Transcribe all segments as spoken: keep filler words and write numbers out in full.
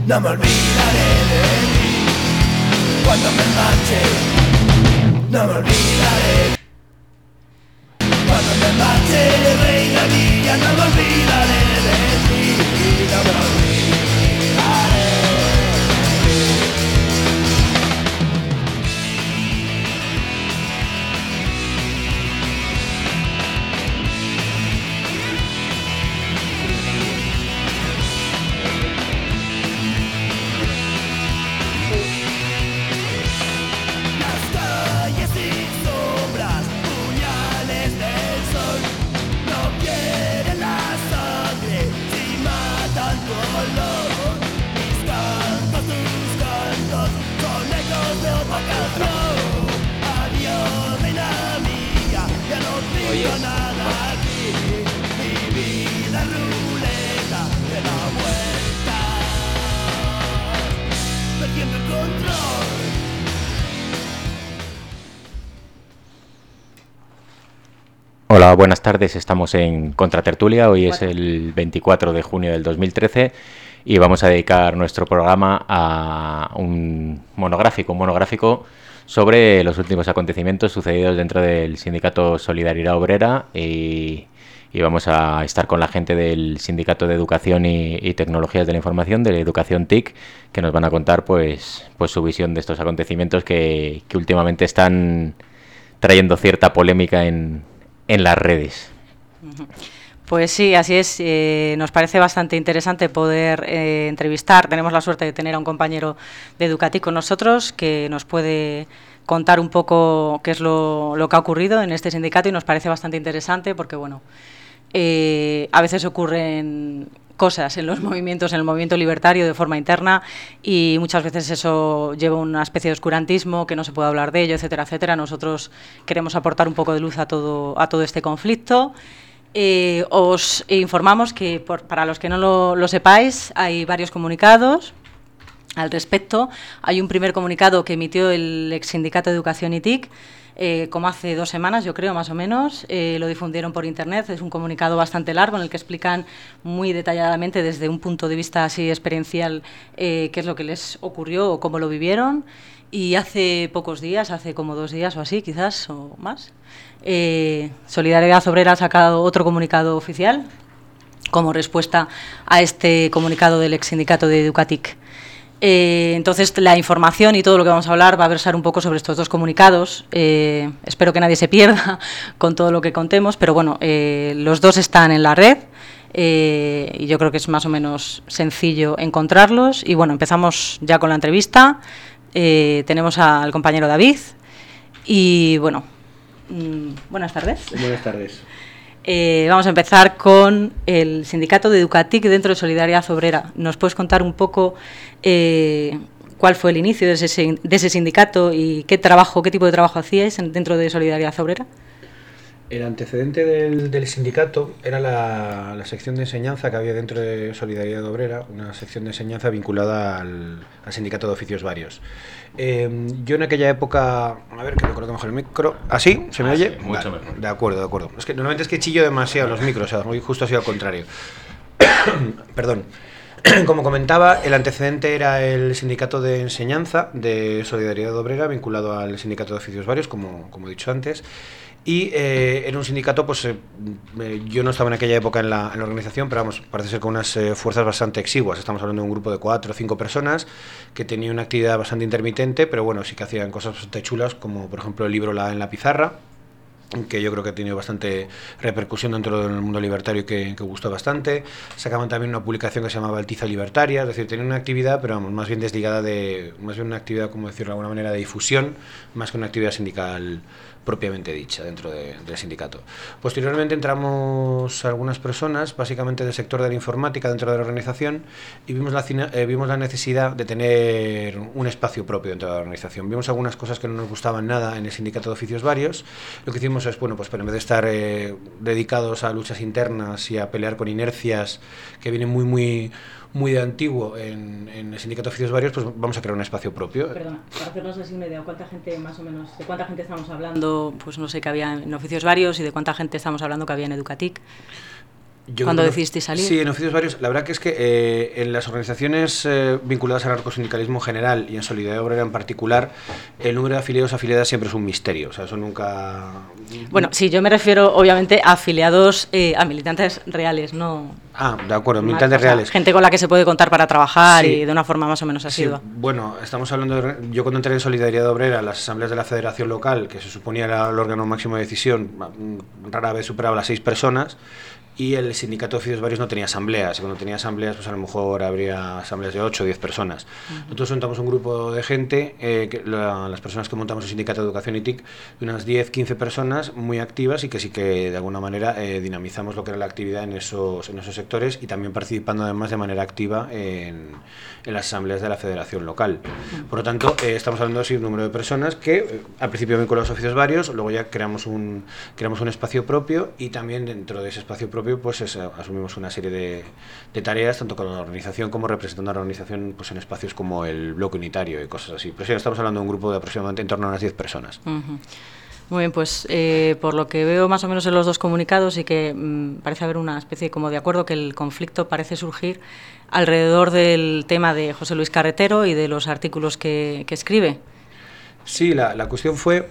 No me olvidaré de ti cuando me marche. No me olvidaré cuando me marche, reina mía. No me olvidaré de ti. No me olvidaré. Hola, buenas tardes. Estamos en Contratertulia. Hoy es el veinticuatro de junio del dos mil trece y vamos a dedicar nuestro programa a un monográfico, un monográfico sobre los últimos acontecimientos sucedidos dentro del Sindicato Solidaridad Obrera y, y vamos a estar con la gente del Sindicato de Educación y, y Tecnologías de la Información, de la Educación T I C, que nos van a contar pues, pues su visión de estos acontecimientos que, que últimamente están trayendo cierta polémica en en las redes. Pues sí, así es. Eh, nos parece bastante interesante poder eh, entrevistar. Tenemos la suerte de tener a un compañero de Educati con nosotros que nos puede contar un poco qué es lo, lo que ha ocurrido en este sindicato y nos parece bastante interesante porque, bueno, eh, a veces ocurren cosas en los movimientos, en el movimiento libertario de forma interna y muchas veces eso lleva una especie de oscurantismo, que no se puede hablar de ello, etcétera, etcétera. Nosotros queremos aportar un poco de luz a todo, a todo este conflicto. Eh, os informamos que, por, para los que no lo, lo sepáis, hay varios comunicados al respecto. Hay un primer comunicado que emitió el ex sindicato de Educación I T I C, Eh, como hace dos semanas, yo creo, más o menos, eh, lo difundieron por internet. Es un comunicado bastante largo en el que explican muy detalladamente desde un punto de vista así experiencial eh, qué es lo que les ocurrió o cómo lo vivieron. Y hace pocos días, hace como dos días o así, quizás, o más, eh, Solidaridad Obrera ha sacado otro comunicado oficial como respuesta a este comunicado del ex sindicato de Educatic. Eh, entonces, la información y todo lo que vamos a hablar va a versar un poco sobre estos dos comunicados. Eh, espero que nadie se pierda con todo lo que contemos, pero bueno, eh, los dos están en la red eh, y yo creo que es más o menos sencillo encontrarlos. Y bueno, empezamos ya con la entrevista. Eh, tenemos al compañero David y bueno, mmm, buenas tardes. Buenas tardes. Eh, vamos a empezar con el sindicato de Educatic dentro de Solidaridad Obrera. ¿Nos puedes contar un poco eh, cuál fue el inicio de ese, de ese sindicato y qué trabajo, qué tipo de trabajo hacíais dentro de Solidaridad Obrera? El antecedente del, del sindicato era la, la sección de enseñanza que había dentro de Solidaridad Obrera, una sección de enseñanza vinculada al, al sindicato de oficios varios. Eh, yo en aquella época, a ver que me coloque mejor el micro, ¿así? ¿Se me ah, oye? Sí, mucho vale, mejor. De acuerdo, de acuerdo. Es que normalmente es que chillo demasiado los micros, o sea, hoy justo ha sido al contrario. Perdón. Como comentaba, el antecedente era el sindicato de enseñanza de Solidaridad Obrera vinculado al sindicato de oficios varios, como, como he dicho antes. Y eh, era un sindicato, pues eh, yo no estaba en aquella época en la, en la organización, pero vamos, parece ser con unas eh, fuerzas bastante exiguas. Estamos hablando de un grupo de cuatro o cinco personas que tenía una actividad bastante intermitente, pero bueno, sí que hacían cosas bastante chulas, como por ejemplo el libro La en la pizarra, que yo creo que ha tenido bastante repercusión dentro del mundo libertario y que, que gustó bastante. Sacaban también una publicación que se llamaba Altiza Libertaria, es decir, tenían una actividad, pero vamos, más bien desligada de, más bien una actividad, como decirlo de alguna manera, de difusión, más que una actividad sindical propiamente dicha dentro de, del sindicato. Posteriormente entramos algunas personas, básicamente del sector de la informática dentro de la organización, y vimos la, eh, vimos la necesidad de tener un espacio propio dentro de la organización. Vimos algunas cosas que no nos gustaban nada en el sindicato de oficios varios. Lo que hicimos es, bueno, pues pero en vez de estar eh, dedicados a luchas internas y a pelear con inercias que vienen muy, muy muy de antiguo en, en el sindicato de oficios varios, pues vamos a crear un espacio propio. Perdona, para hacernos así una idea, ¿cuánta gente más o menos, de cuánta gente estamos hablando, pues no sé, que había en oficios varios y de cuánta gente estamos hablando que había en Educatic? cuando decidiste salir. Sí, en oficios varios. La verdad que es que eh, en las organizaciones eh, vinculadas al anarcosindicalismo en general y en Solidaridad Obrera en particular, el número de afiliados afiliadas siempre es un misterio. O sea, eso nunca... Bueno, sí, yo me refiero obviamente a afiliados, eh, a militantes reales, no... Ah, de acuerdo, militantes o sea, reales. Gente con la que se puede contar para trabajar Sí. y de una forma más o menos asidua. Sí, bueno, estamos hablando de... Yo cuando entré en Solidaridad Obrera, las asambleas de la federación local, que se suponía era el órgano máximo de decisión, rara vez superaba las seis personas. Y el sindicato de oficios varios no tenía asambleas, y cuando tenía asambleas, pues a lo mejor habría asambleas de ocho o diez personas. Uh-huh. Nosotros montamos un grupo de gente, eh, que la, las personas que montamos el sindicato de educación y T I C, de unas diez, quince personas muy activas y que sí que de alguna manera eh, dinamizamos lo que era la actividad en esos, en esos sectores y también participando además de manera activa en, en las asambleas de la federación local. Uh-huh. Por lo tanto, eh, estamos hablando de un número de personas que eh, al principio vinculados a oficios varios, luego ya creamos un, creamos un espacio propio y también dentro de ese espacio propio pues es, asumimos una serie de, de tareas tanto con la organización como representando a la organización pues en espacios como el bloque unitario y cosas así. Pero sí, estamos hablando de un grupo de aproximadamente en torno a unas diez personas. Uh-huh. Muy bien, pues eh, por lo que veo más o menos en los dos comunicados y que mmm, parece haber una especie como de acuerdo que el conflicto parece surgir alrededor del tema de José Luis Carretero y de los artículos que, que escribe. Sí, la, la cuestión fue...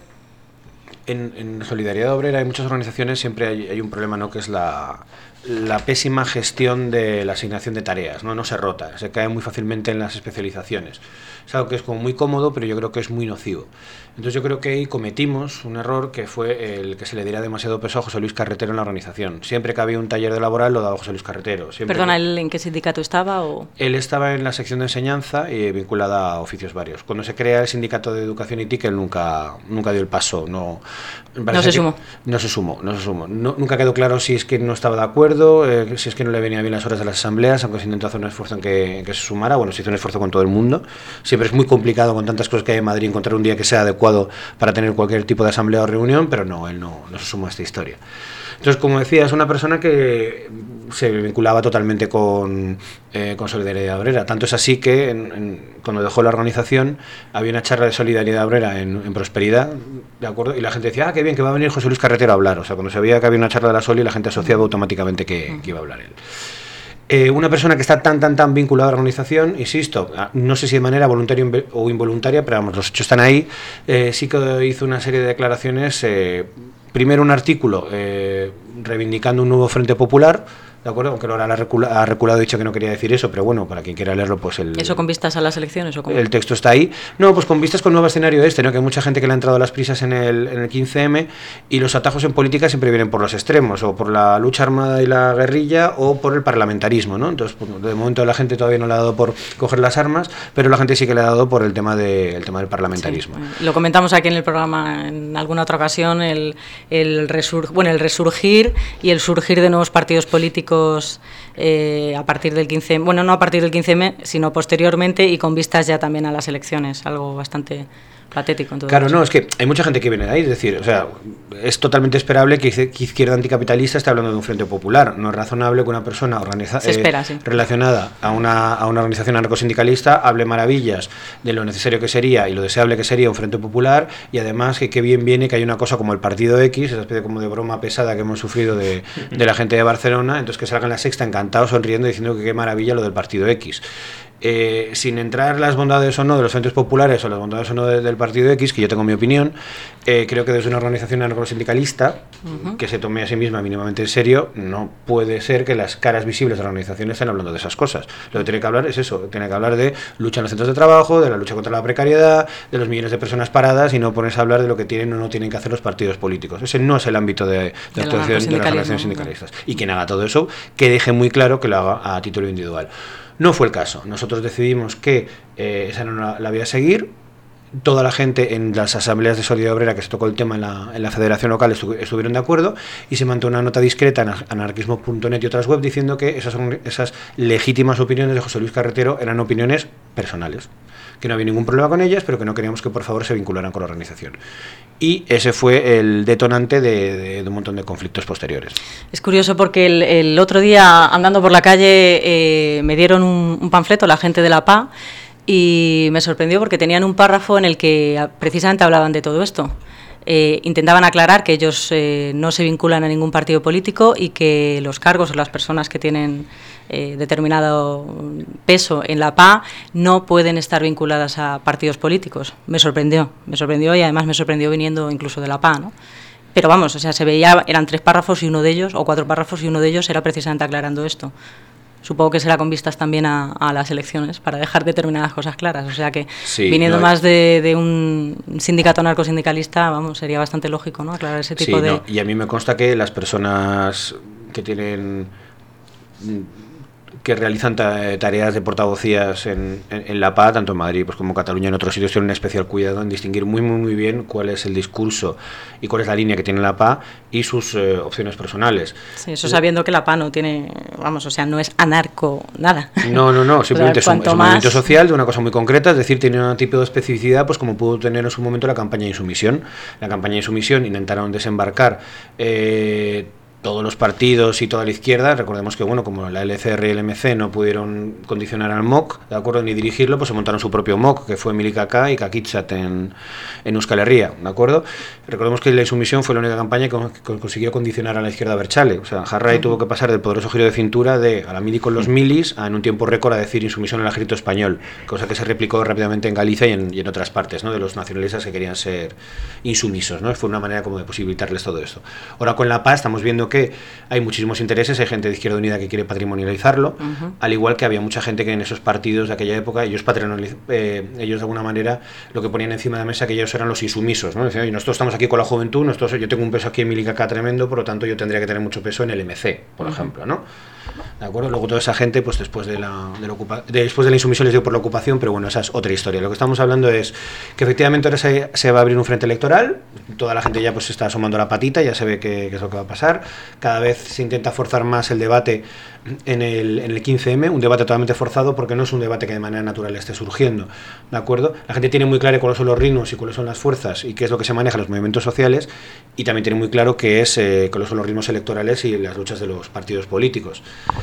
En, en Solidaridad Obrera hay muchas organizaciones, siempre hay, hay un problema, ¿no?, que es la, la pésima gestión de la asignación de tareas, ¿no? No se rota, se cae muy fácilmente en las especializaciones. Es algo que es como muy cómodo, pero yo creo que es muy nocivo. Entonces yo creo que ahí cometimos un error que fue el que se le diera demasiado peso a José Luis Carretero en la organización. Siempre que había un taller de laboral lo daba José Luis Carretero. Siempre Perdona, que... ¿él en qué sindicato estaba? O... Él estaba en la sección de enseñanza y vinculada a oficios varios. Cuando se crea el sindicato de educación y T I C, él nunca, nunca dio el paso. No, no se sumó. No se sumó, no se sumó. No, nunca quedó claro si es que no estaba de acuerdo, eh, si es que no le venía bien las horas de las asambleas, aunque se intentó hacer un esfuerzo en que, en que se sumara. Bueno, se hizo un esfuerzo con todo el mundo. Siempre es muy complicado con tantas cosas que hay en Madrid encontrar un día que sea adecuado para tener cualquier tipo de asamblea o reunión, pero no, él no, no se sumó a esta historia. Entonces, como decía, es una persona que se vinculaba totalmente con, eh, con Solidaridad Obrera. Tanto es así que en, en, cuando dejó la organización había una charla de Solidaridad Obrera en, en Prosperidad, ¿de acuerdo? Y la gente decía, ah, qué bien, que va a venir José Luis Carretero a hablar. O sea, cuando se veía que había una charla de la Soli, la gente asociaba automáticamente que, que iba a hablar él. Eh, una persona que está tan, tan, tan vinculada a la organización, insisto, no sé si de manera voluntaria o involuntaria, pero vamos, los hechos están ahí, eh, sí que hizo una serie de declaraciones, eh, primero un artículo eh, reivindicando un nuevo Frente Popular, ¿de acuerdo? Aunque ahora ha reculado, ha reculado, ha dicho que no quería decir eso, pero bueno, para quien quiera leerlo, pues el... ¿Eso con vistas a las elecciones o cómo? El texto está ahí. No, pues con vistas con el nuevo escenario este, ¿no? Que hay mucha gente que le ha entrado a las prisas en el, en el quince eme y los atajos en política siempre vienen por los extremos, o por la lucha armada y la guerrilla, o por el parlamentarismo, ¿no? Entonces, pues, de momento la gente todavía no le ha dado por coger las armas, pero la gente sí que le ha dado por el tema, de, el tema del parlamentarismo. Sí, lo comentamos aquí en el programa en alguna otra ocasión, el, el, resur, bueno, el resurgir y el surgir de nuevos partidos políticos Eh, a partir del quince, bueno, no a partir del quince eme, sino posteriormente y con vistas ya también a las elecciones, algo bastante patético en todo Claro, caso. No, es que hay mucha gente que viene de ahí, es decir, o sea, es totalmente esperable que, que Izquierda Anticapitalista esté hablando de un Frente Popular, no es razonable que una persona organiza, Se espera, eh, sí. relacionada a una, a una organización anarcosindicalista hable maravillas de lo necesario que sería y lo deseable que sería un Frente Popular, y además que qué bien viene que hay una cosa como el Partido X, esa especie como de broma pesada que hemos sufrido de, de la gente de Barcelona, entonces que salga en La Sexta encantado, sonriendo, diciendo que qué maravilla lo del Partido X. Eh, sin entrar las bondades o no de los frentes populares o las bondades o no de, del Partido X, que yo tengo mi opinión, eh, creo que desde una organización anarcosindicalista uh-huh. que se tome a sí misma mínimamente en serio, no puede ser que las caras visibles de la organización estén hablando de esas cosas. Lo que tiene que hablar es eso, tiene que hablar de lucha en los centros de trabajo, de la lucha contra la precariedad, de los millones de personas paradas, y no ponerse a hablar de lo que tienen o no tienen que hacer los partidos políticos. Ese no es el ámbito de, de, de actuación de las organizaciones sindicalistas. Y quien haga todo eso, que deje muy claro que lo haga a título individual. No fue el caso. Nosotros decidimos que eh, esa no la, la vía a seguir. Toda la gente en las asambleas de Solidaridad Obrera que se tocó el tema en la, en la federación local estu estuvieron de acuerdo, y se mandó una nota discreta en anarquismo punto net y otras web diciendo que esas, esas legítimas opiniones de José Luis Carretero eran opiniones personales, que no había ningún problema con ellas, pero que no queríamos que por favor se vincularan con la organización. Y ese fue el detonante de, de, de un montón de conflictos posteriores. Es curioso porque el, el otro día, andando por la calle, eh, me dieron un, un panfleto, la gente de la P A, y me sorprendió porque tenían un párrafo en el que precisamente hablaban de todo esto. eh, intentaban aclarar que ellos eh, no se vinculan a ningún partido político y que los cargos o las personas que tienen eh, determinado peso en la P A no pueden estar vinculadas a partidos políticos. Me sorprendió, me sorprendió y además me sorprendió viniendo incluso de la P A, ¿no? Pero vamos, o sea, se veía, eran tres párrafos y uno de ellos, o cuatro párrafos y uno de ellos era precisamente aclarando esto. Supongo que será con vistas también a, a las elecciones, para dejar determinadas cosas claras. O sea que, sí, viniendo no, más de, de un sindicato anarcosindicalista, vamos, sería bastante lógico, ¿no?, aclarar ese tipo sí, de... No, y a mí me consta que las personas que tienen... que realizan tareas de portavocías en, en, en la P A, tanto en Madrid pues como en Cataluña, en otros sitios, tienen un especial cuidado en distinguir muy muy muy bien cuál es el discurso y cuál es la línea que tiene la P A y sus eh, opciones personales. Sí, eso sabiendo que la P A no tiene, vamos, o sea, no es anarco nada. No, no, no, simplemente o sea, es, un, es un más... movimiento social de una cosa muy concreta, es decir, tiene un tipo de especificidad, pues como pudo tener en su momento la campaña de insumisión. La campaña de insumisión intentaron desembarcar eh, todos los partidos y toda la izquierda. Recordemos que, bueno, como la L C R y el M C no pudieron condicionar al M O C, ¿de acuerdo?, ni dirigirlo, pues se montaron su propio M O C, que fue Milicaca y Kakitzat en, en Euskal Herria, ¿de acuerdo? Recordemos que la insumisión fue la única campaña que, que consiguió condicionar a la izquierda abertzale. O sea, Jarray uh-huh. tuvo que pasar del poderoso giro de cintura de a la mili con los milis a en un tiempo récord a decir insumisión al ejército español, cosa que se replicó rápidamente en Galicia y en, y en otras partes, ¿no?, de los nacionalistas que querían ser insumisos, ¿no? Fue una manera como de posibilitarles todo esto. Ahora con la P A estamos viendo que hay muchísimos intereses, hay gente de Izquierda Unida que quiere patrimonializarlo, uh-huh. al igual que había mucha gente que en esos partidos de aquella época, ellos patrimonializ- eh, ellos de alguna manera lo que ponían encima de la mesa que ellos eran los insumisos, ¿no? Decían, oye, nosotros estamos aquí con la juventud, nosotros, yo tengo un peso aquí en Milicaca tremendo, por lo tanto yo tendría que tener mucho peso en el M C, por uh-huh. ejemplo, ¿no? ¿De acuerdo? Luego toda esa gente, pues después de la, de la ocupa- de, después de la insumisión les dio por la ocupación, pero bueno, esa es otra historia. Lo que estamos hablando es que efectivamente ahora se, se va a abrir un frente electoral, toda la gente ya pues está asomando la patita, ya se ve qué es lo que va a pasar, cada vez se intenta forzar más el debate en el, en el quince eme, un debate totalmente forzado porque no es un debate que de manera natural esté surgiendo, ¿de acuerdo? La gente tiene muy claro cuáles son los ritmos y cuáles son las fuerzas y qué es lo que se maneja en los movimientos sociales, y también tiene muy claro qué es eh, cuáles son los ritmos electorales y las luchas de los partidos políticos.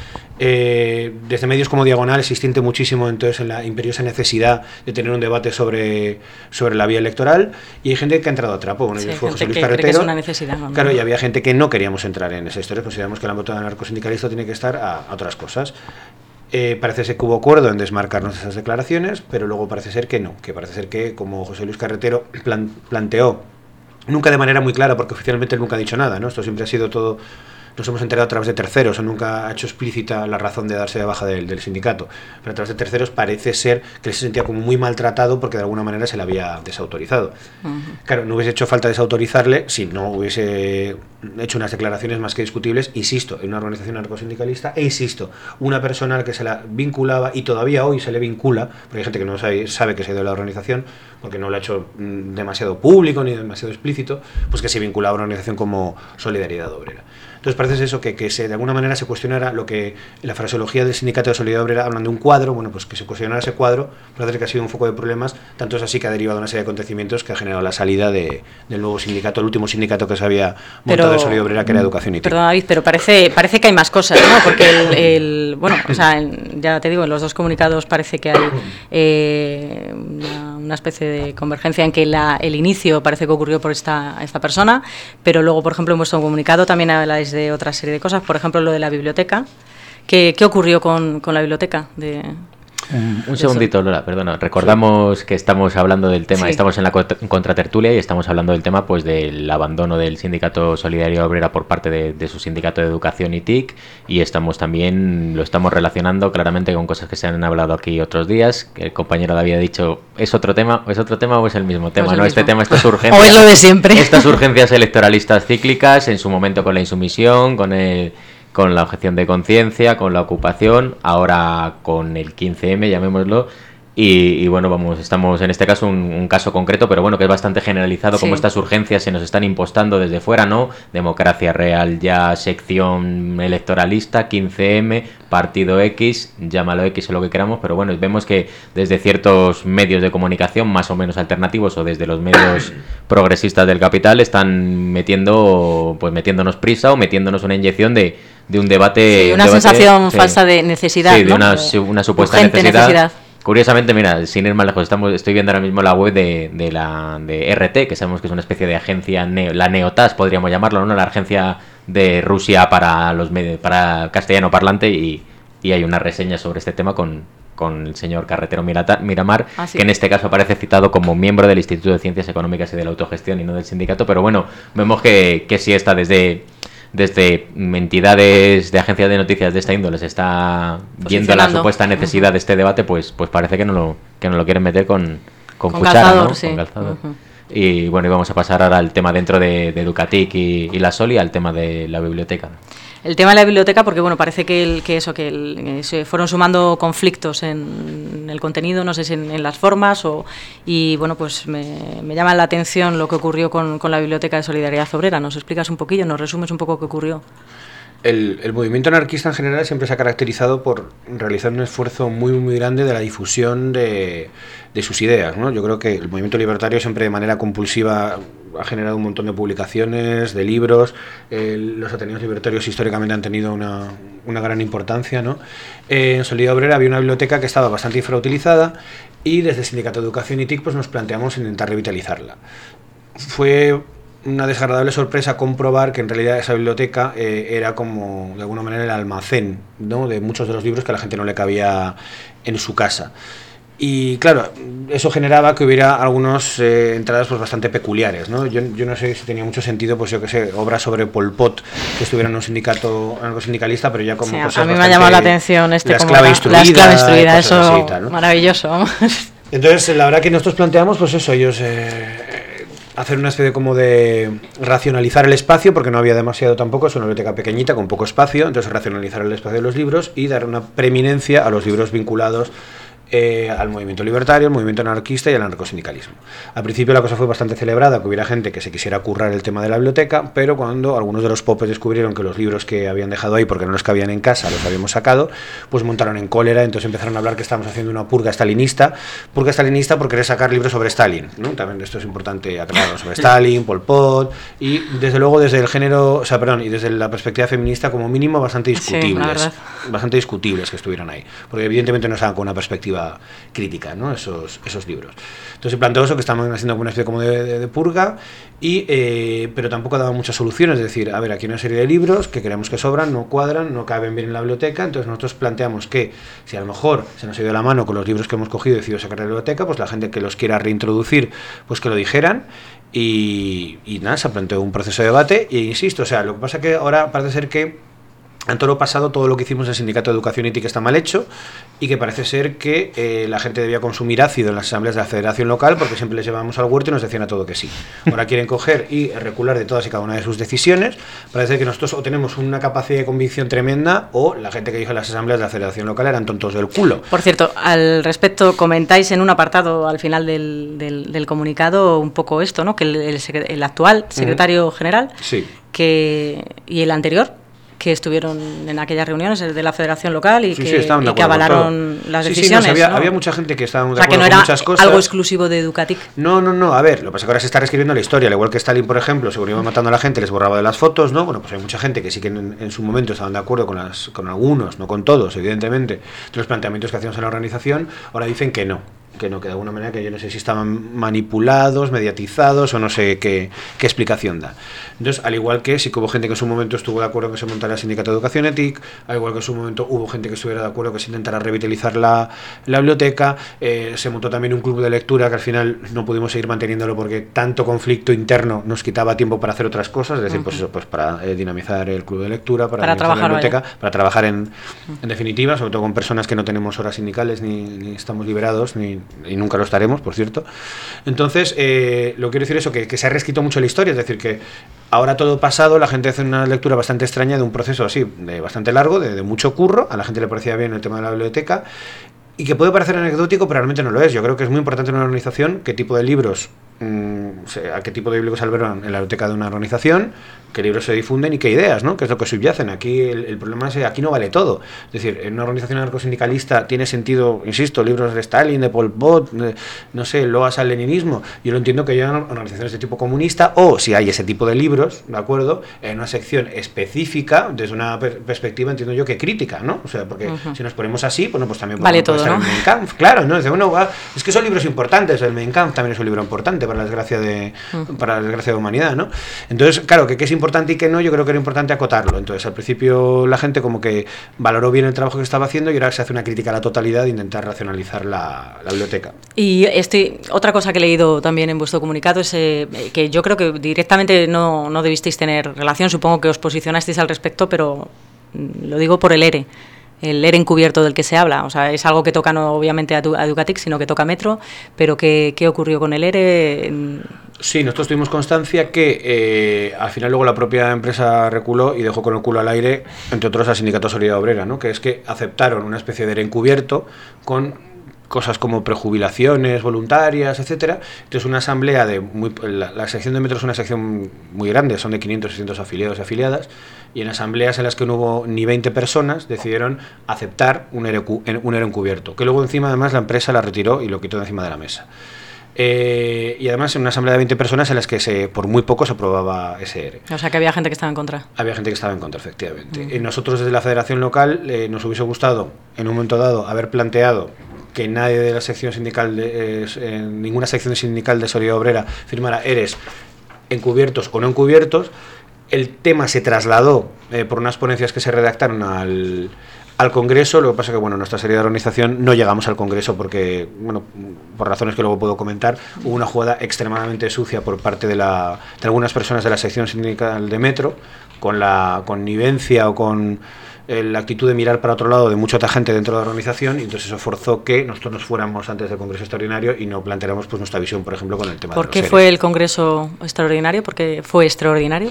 Eh, desde medios como Diagonal se insiste muchísimo entonces en la imperiosa necesidad de tener un debate sobre, sobre la vía electoral, y hay gente que ha entrado a trapo. Bueno, sí, fue José Luis que Carretero, cree que es una necesidad, ¿no? Claro, y había gente que no queríamos entrar en esa historia, consideramos que el ámbito anarcosindicalista tiene que estar a, a otras cosas. Eh, parece ser que hubo acuerdo en desmarcarnos esas declaraciones, pero luego parece ser que no, que parece ser que, como José Luis Carretero plan, planteó, nunca de manera muy clara, porque oficialmente él nunca ha dicho nada, ¿no? Esto siempre ha sido todo... Nos hemos enterado a través de terceros, o nunca ha hecho explícita la razón de darse de baja del, del sindicato, pero a través de terceros parece ser que él se sentía como muy maltratado porque de alguna manera se le había desautorizado. Uh-huh. Claro, no hubiese hecho falta desautorizarle si no hubiese hecho unas declaraciones más que discutibles, insisto, en una organización anarcosindicalista, e insisto, una persona a la que se la vinculaba y todavía hoy se le vincula, porque hay gente que no sabe, sabe que se ha ido de la organización porque no lo ha hecho mm, demasiado público ni demasiado explícito, pues que se vinculaba a una organización como Solidaridad Obrera. Entonces parece eso, que, que se, de alguna manera se cuestionara lo que en la fraseología del sindicato de Solidaridad Obrera hablan de un cuadro, bueno, pues que se cuestionara ese cuadro, parece que ha sido un foco de problemas, tanto es así que ha derivado una serie de acontecimientos que ha generado la salida de, del nuevo sindicato, el último sindicato que se había montado de Solidaridad Obrera, que era Educación y T I C. Perdón, David, pero parece, parece que hay más cosas, ¿no? Porque el, el bueno, o sea, en, ya te digo, en los dos comunicados parece que hay eh, una, una especie de convergencia en que la, el inicio parece que ocurrió por esta, esta persona, pero luego, por ejemplo, en vuestro comunicado también habláis de otra serie de cosas, por ejemplo, lo de la biblioteca. ¿Qué, qué ocurrió con, con la biblioteca? De, un, un segundito, Lola, perdona. Recordamos sí. que estamos hablando del tema, sí. estamos en la contratertulia y estamos hablando del tema pues del abandono del sindicato Solidaridad Obrera por parte de, de su sindicato de Educación y T I C, y estamos también, lo estamos relacionando claramente con cosas que se han hablado aquí otros días, que el compañero David ha dicho, ¿es otro tema? ¿Es otro tema o es el mismo tema? Pues el no, mismo. Este tema, estas urgencias. O es lo de siempre. Estas urgencias electoralistas cíclicas, en su momento con la insumisión, con el... con la objeción de conciencia, con la ocupación, ahora con el quince eme, llamémoslo, y, y bueno, vamos, estamos en este caso un, un caso concreto, pero bueno, que es bastante generalizado, sí. como estas urgencias se nos están impostando desde fuera, ¿no? Democracia Real ya, sección electoralista, quince eme, partido X, llámalo X o lo que queramos, pero bueno, vemos que desde ciertos medios de comunicación más o menos alternativos o desde los medios progresistas del capital están metiendo, pues metiéndonos prisa o metiéndonos una inyección de de un debate... Sí, una un debate, sensación sí, falsa de necesidad, sí, de ¿no? una, una supuesta Urgente necesidad, necesidad. Curiosamente, mira, sin ir más lejos, estamos, estoy viendo ahora mismo la web de, de la de R T, que sabemos que es una especie de agencia, neo, la Neotas podríamos llamarlo, ¿no? La agencia de Rusia para los para castellano parlante, y, y hay una reseña sobre este tema con, con el señor Carretero Mirata, Miramar, ah, sí. que en este caso aparece citado como miembro del Instituto de Ciencias Económicas y de la Autogestión y no del sindicato, pero bueno, vemos que, que sí está desde... desde entidades de agencias de noticias de esta índole se está viendo la supuesta necesidad uh-huh. de este debate, pues pues parece que no lo que no lo quieren meter con con, con cuchara, calzador, ¿no? Sí. Con calzador. Uh-huh. Y bueno, y vamos a pasar ahora al tema dentro de, de Educatic y, y la Soli, al tema de la biblioteca. El tema de la biblioteca, porque bueno, parece que, el, que eso, que el, se fueron sumando conflictos en el contenido, no sé si en, en las formas, o y bueno, pues me, me llama la atención lo que ocurrió con, con la Biblioteca de Solidaridad Obrera. ¿Nos explicas un poquillo, nos resumes un poco qué ocurrió? El, el movimiento anarquista en general siempre se ha caracterizado por realizar un esfuerzo muy muy grande de la difusión de, de sus ideas, ¿no? Yo creo que el movimiento libertario siempre de manera compulsiva ha generado un montón de publicaciones, de libros. Eh, los ateneos libertarios históricamente han tenido una, una gran importancia, ¿no? Eh, en Solidaridad Obrera había una biblioteca que estaba bastante infrautilizada y desde el Sindicato de Educación y T I C pues nos planteamos intentar revitalizarla. Fue una desagradable sorpresa comprobar que en realidad esa biblioteca eh, era como de alguna manera el almacén, ¿no? De muchos de los libros que a la gente no le cabía en su casa. Y claro, eso generaba que hubiera algunas eh, entradas pues bastante peculiares, ¿no? Yo, yo no sé si tenía mucho sentido, pues yo que sé, obras sobre Pol Pot que estuvieran en un sindicato, algo sindicalista, pero ya como sí, cosas a mí me ha llamado la atención este la como esclava la, instruida, la esclava instruida, eso así, tal, ¿no? Maravilloso. Entonces, la verdad que nosotros planteamos, pues eso, ellos eh, hacer una especie como de racionalizar el espacio, porque no había demasiado tampoco, es una biblioteca pequeñita con poco espacio, entonces racionalizar el espacio de los libros y dar una preeminencia a los libros vinculados Eh, al movimiento libertario, al movimiento anarquista y al anarcosindicalismo. Al principio la cosa fue bastante celebrada, que hubiera gente que se quisiera currar el tema de la biblioteca, pero cuando algunos de los popes descubrieron que los libros que habían dejado ahí porque no los cabían en casa los habíamos sacado, pues montaron en cólera, entonces empezaron a hablar que estábamos haciendo una purga stalinista, purga stalinista por querer sacar libros sobre Stalin, ¿no? También esto es importante aclararlo, sobre Stalin, Pol Pot, y desde luego desde el género, o sea, perdón, y desde la perspectiva feminista como mínimo bastante discutibles, sí, bastante discutibles que estuvieran ahí, porque evidentemente no estaban con una perspectiva crítica, ¿no? Esos, esos libros. Entonces se planteó eso, que estaban haciendo una especie como de, de, de purga, y, eh, pero tampoco daba muchas soluciones, es decir, a ver, aquí hay una serie de libros que creemos que sobran, no cuadran, no caben bien en la biblioteca, entonces nosotros planteamos que si a lo mejor se nos ha ido la mano con los libros que hemos cogido y decidido sacar de la biblioteca, pues la gente que los quiera reintroducir, pues que lo dijeran, y, y nada, se planteó un proceso de debate, e insisto, o sea, lo que pasa es que ahora parece ser que en todo lo pasado, todo lo que hicimos en el Sindicato de Educación y T I C está mal hecho y que parece ser que eh, la gente debía consumir ácido en las asambleas de la federación local porque siempre les llevábamos al huerto y nos decían a todo que sí. Ahora quieren coger y recular de todas y cada una de sus decisiones. Parece que nosotros o tenemos una capacidad de convicción tremenda o la gente que dijo en las asambleas de la federación local eran tontos del culo. Por cierto, al respecto comentáis en un apartado al final del, del, del comunicado un poco esto, ¿no? Que el, el, el actual secretario uh-huh. general sí. que y el anterior que estuvieron en aquellas reuniones de la federación local y, sí, que, sí, y que avalaron las sí, decisiones. Sí, no, había, ¿no? había mucha gente que estaba de o sea, acuerdo que no con era muchas cosas. Algo exclusivo de Educatic. No, no, no. A ver, lo que pasa es que ahora se está reescribiendo la historia. Al igual que Stalin, por ejemplo, según iba matando a la gente, les borraba de las fotos, ¿no? Bueno, pues hay mucha gente que sí que en, en su momento estaban de acuerdo con, las, con algunos, no con todos, evidentemente, de los planteamientos que hacíamos en la organización. Ahora dicen que no. que no, que de alguna manera que yo no sé si estaban manipulados, mediatizados o no sé qué, qué explicación da. Entonces, al igual que sí que hubo gente que en su momento estuvo de acuerdo en que se montara el Sindicato de Educación E T I C, al igual que en su momento hubo gente que estuviera de acuerdo que se intentara revitalizar la, la biblioteca, eh, se montó también un club de lectura que al final no pudimos seguir manteniéndolo porque tanto conflicto interno nos quitaba tiempo para hacer otras cosas, es decir, uh-huh. pues eso, pues para eh, dinamizar el club de lectura, para, para dinamizar trabajar, la biblioteca, vaya. para trabajar en, en definitiva, sobre todo con personas que no tenemos horas sindicales ni, ni estamos liberados ni y nunca lo estaremos, por cierto. Entonces, eh, lo que quiero decir es eso, que, que se ha reescrito mucho la historia, es decir, que ahora todo pasado, la gente hace una lectura bastante extraña de un proceso así, de bastante largo, de, de mucho curro, a la gente le parecía bien el tema de la biblioteca, y que puede parecer anecdótico, pero realmente no lo es. Yo creo que es muy importante en una organización qué tipo de libros a qué tipo de bibliotecas se albergan en la biblioteca de una organización, qué libros se difunden y qué ideas, ¿no? Que es lo que subyacen. Aquí el, el problema es que aquí no vale todo. Es decir, en una organización anarcosindicalista tiene sentido, insisto, libros de Stalin, de Pol Pot, de, no sé, loas al leninismo. Yo lo entiendo que hayan organizaciones de tipo comunista, o si hay ese tipo de libros, ¿de acuerdo? En una sección específica, desde una per perspectiva, entiendo yo, que crítica, ¿no? O sea, porque uh-huh. si nos ponemos así, bueno, pues también vale puede todo, estar ¿no? el Mein Kampf, claro, ¿no? Dice, bueno, va, es que son libros importantes, el Mein Kampf también es un libro importante para la desgracia de, uh-huh. para la desgracia de humanidad, ¿no? Entonces, claro, que qué es importante y qué no, yo creo que era importante acotarlo. Entonces, al principio la gente como que valoró bien el trabajo que estaba haciendo y ahora se hace una crítica a la totalidad de intentar racionalizar la, la biblioteca. Y este, otra cosa que he leído también en vuestro comunicado es eh, que yo creo que directamente no, no debisteis tener relación, supongo que os posicionasteis al respecto, pero lo digo por el ERE. El ERE encubierto del que se habla, o sea, es algo que toca no obviamente a, a Educatic, sino que toca a Metro, pero ¿qué, qué ocurrió con el ERE? Sí, nosotros tuvimos constancia que eh, al final luego la propia empresa reculó y dejó con el culo al aire, entre otros al Sindicato Solidaridad Obrera, ¿no? Que es que aceptaron una especie de ERE encubierto con cosas como prejubilaciones voluntarias, etcétera. Entonces una asamblea de muy, la, la sección de Metro es una sección muy grande, son de quinientos, seiscientos afiliados y afiliadas, y en asambleas en las que no hubo ni veinte personas decidieron aceptar un ERE, un ERE encubierto, que luego encima además la empresa la retiró y lo quitó de encima de la mesa. Eh, y además en una asamblea de veinte personas en las que se, por muy poco se aprobaba ese ERE. O sea que había gente que estaba en contra. Había gente que estaba en contra, efectivamente. Mm. Y nosotros desde la federación local eh, nos hubiese gustado en un momento dado haber planteado que nadie de la sección sindical, de, eh, en ninguna sección sindical de Solidaridad Obrera firmara ERES encubiertos o no encubiertos. El tema se trasladó eh, por unas ponencias que se redactaron al, al Congreso. Lo que pasa que, bueno, nuestra serie de organización no llegamos al Congreso porque, bueno, por razones que luego puedo comentar, hubo una jugada extremadamente sucia por parte de, la, de algunas personas de la sección sindical de Metro, con la connivencia o con la actitud de mirar para otro lado de mucha otra gente dentro de la organización, y entonces eso forzó que nosotros nos fuéramos antes del Congreso Extraordinario y no planteáramos pues nuestra visión, por ejemplo, con el tema de los ¿Por qué seres. fue el Congreso Extraordinario? ¿Por qué fue extraordinario?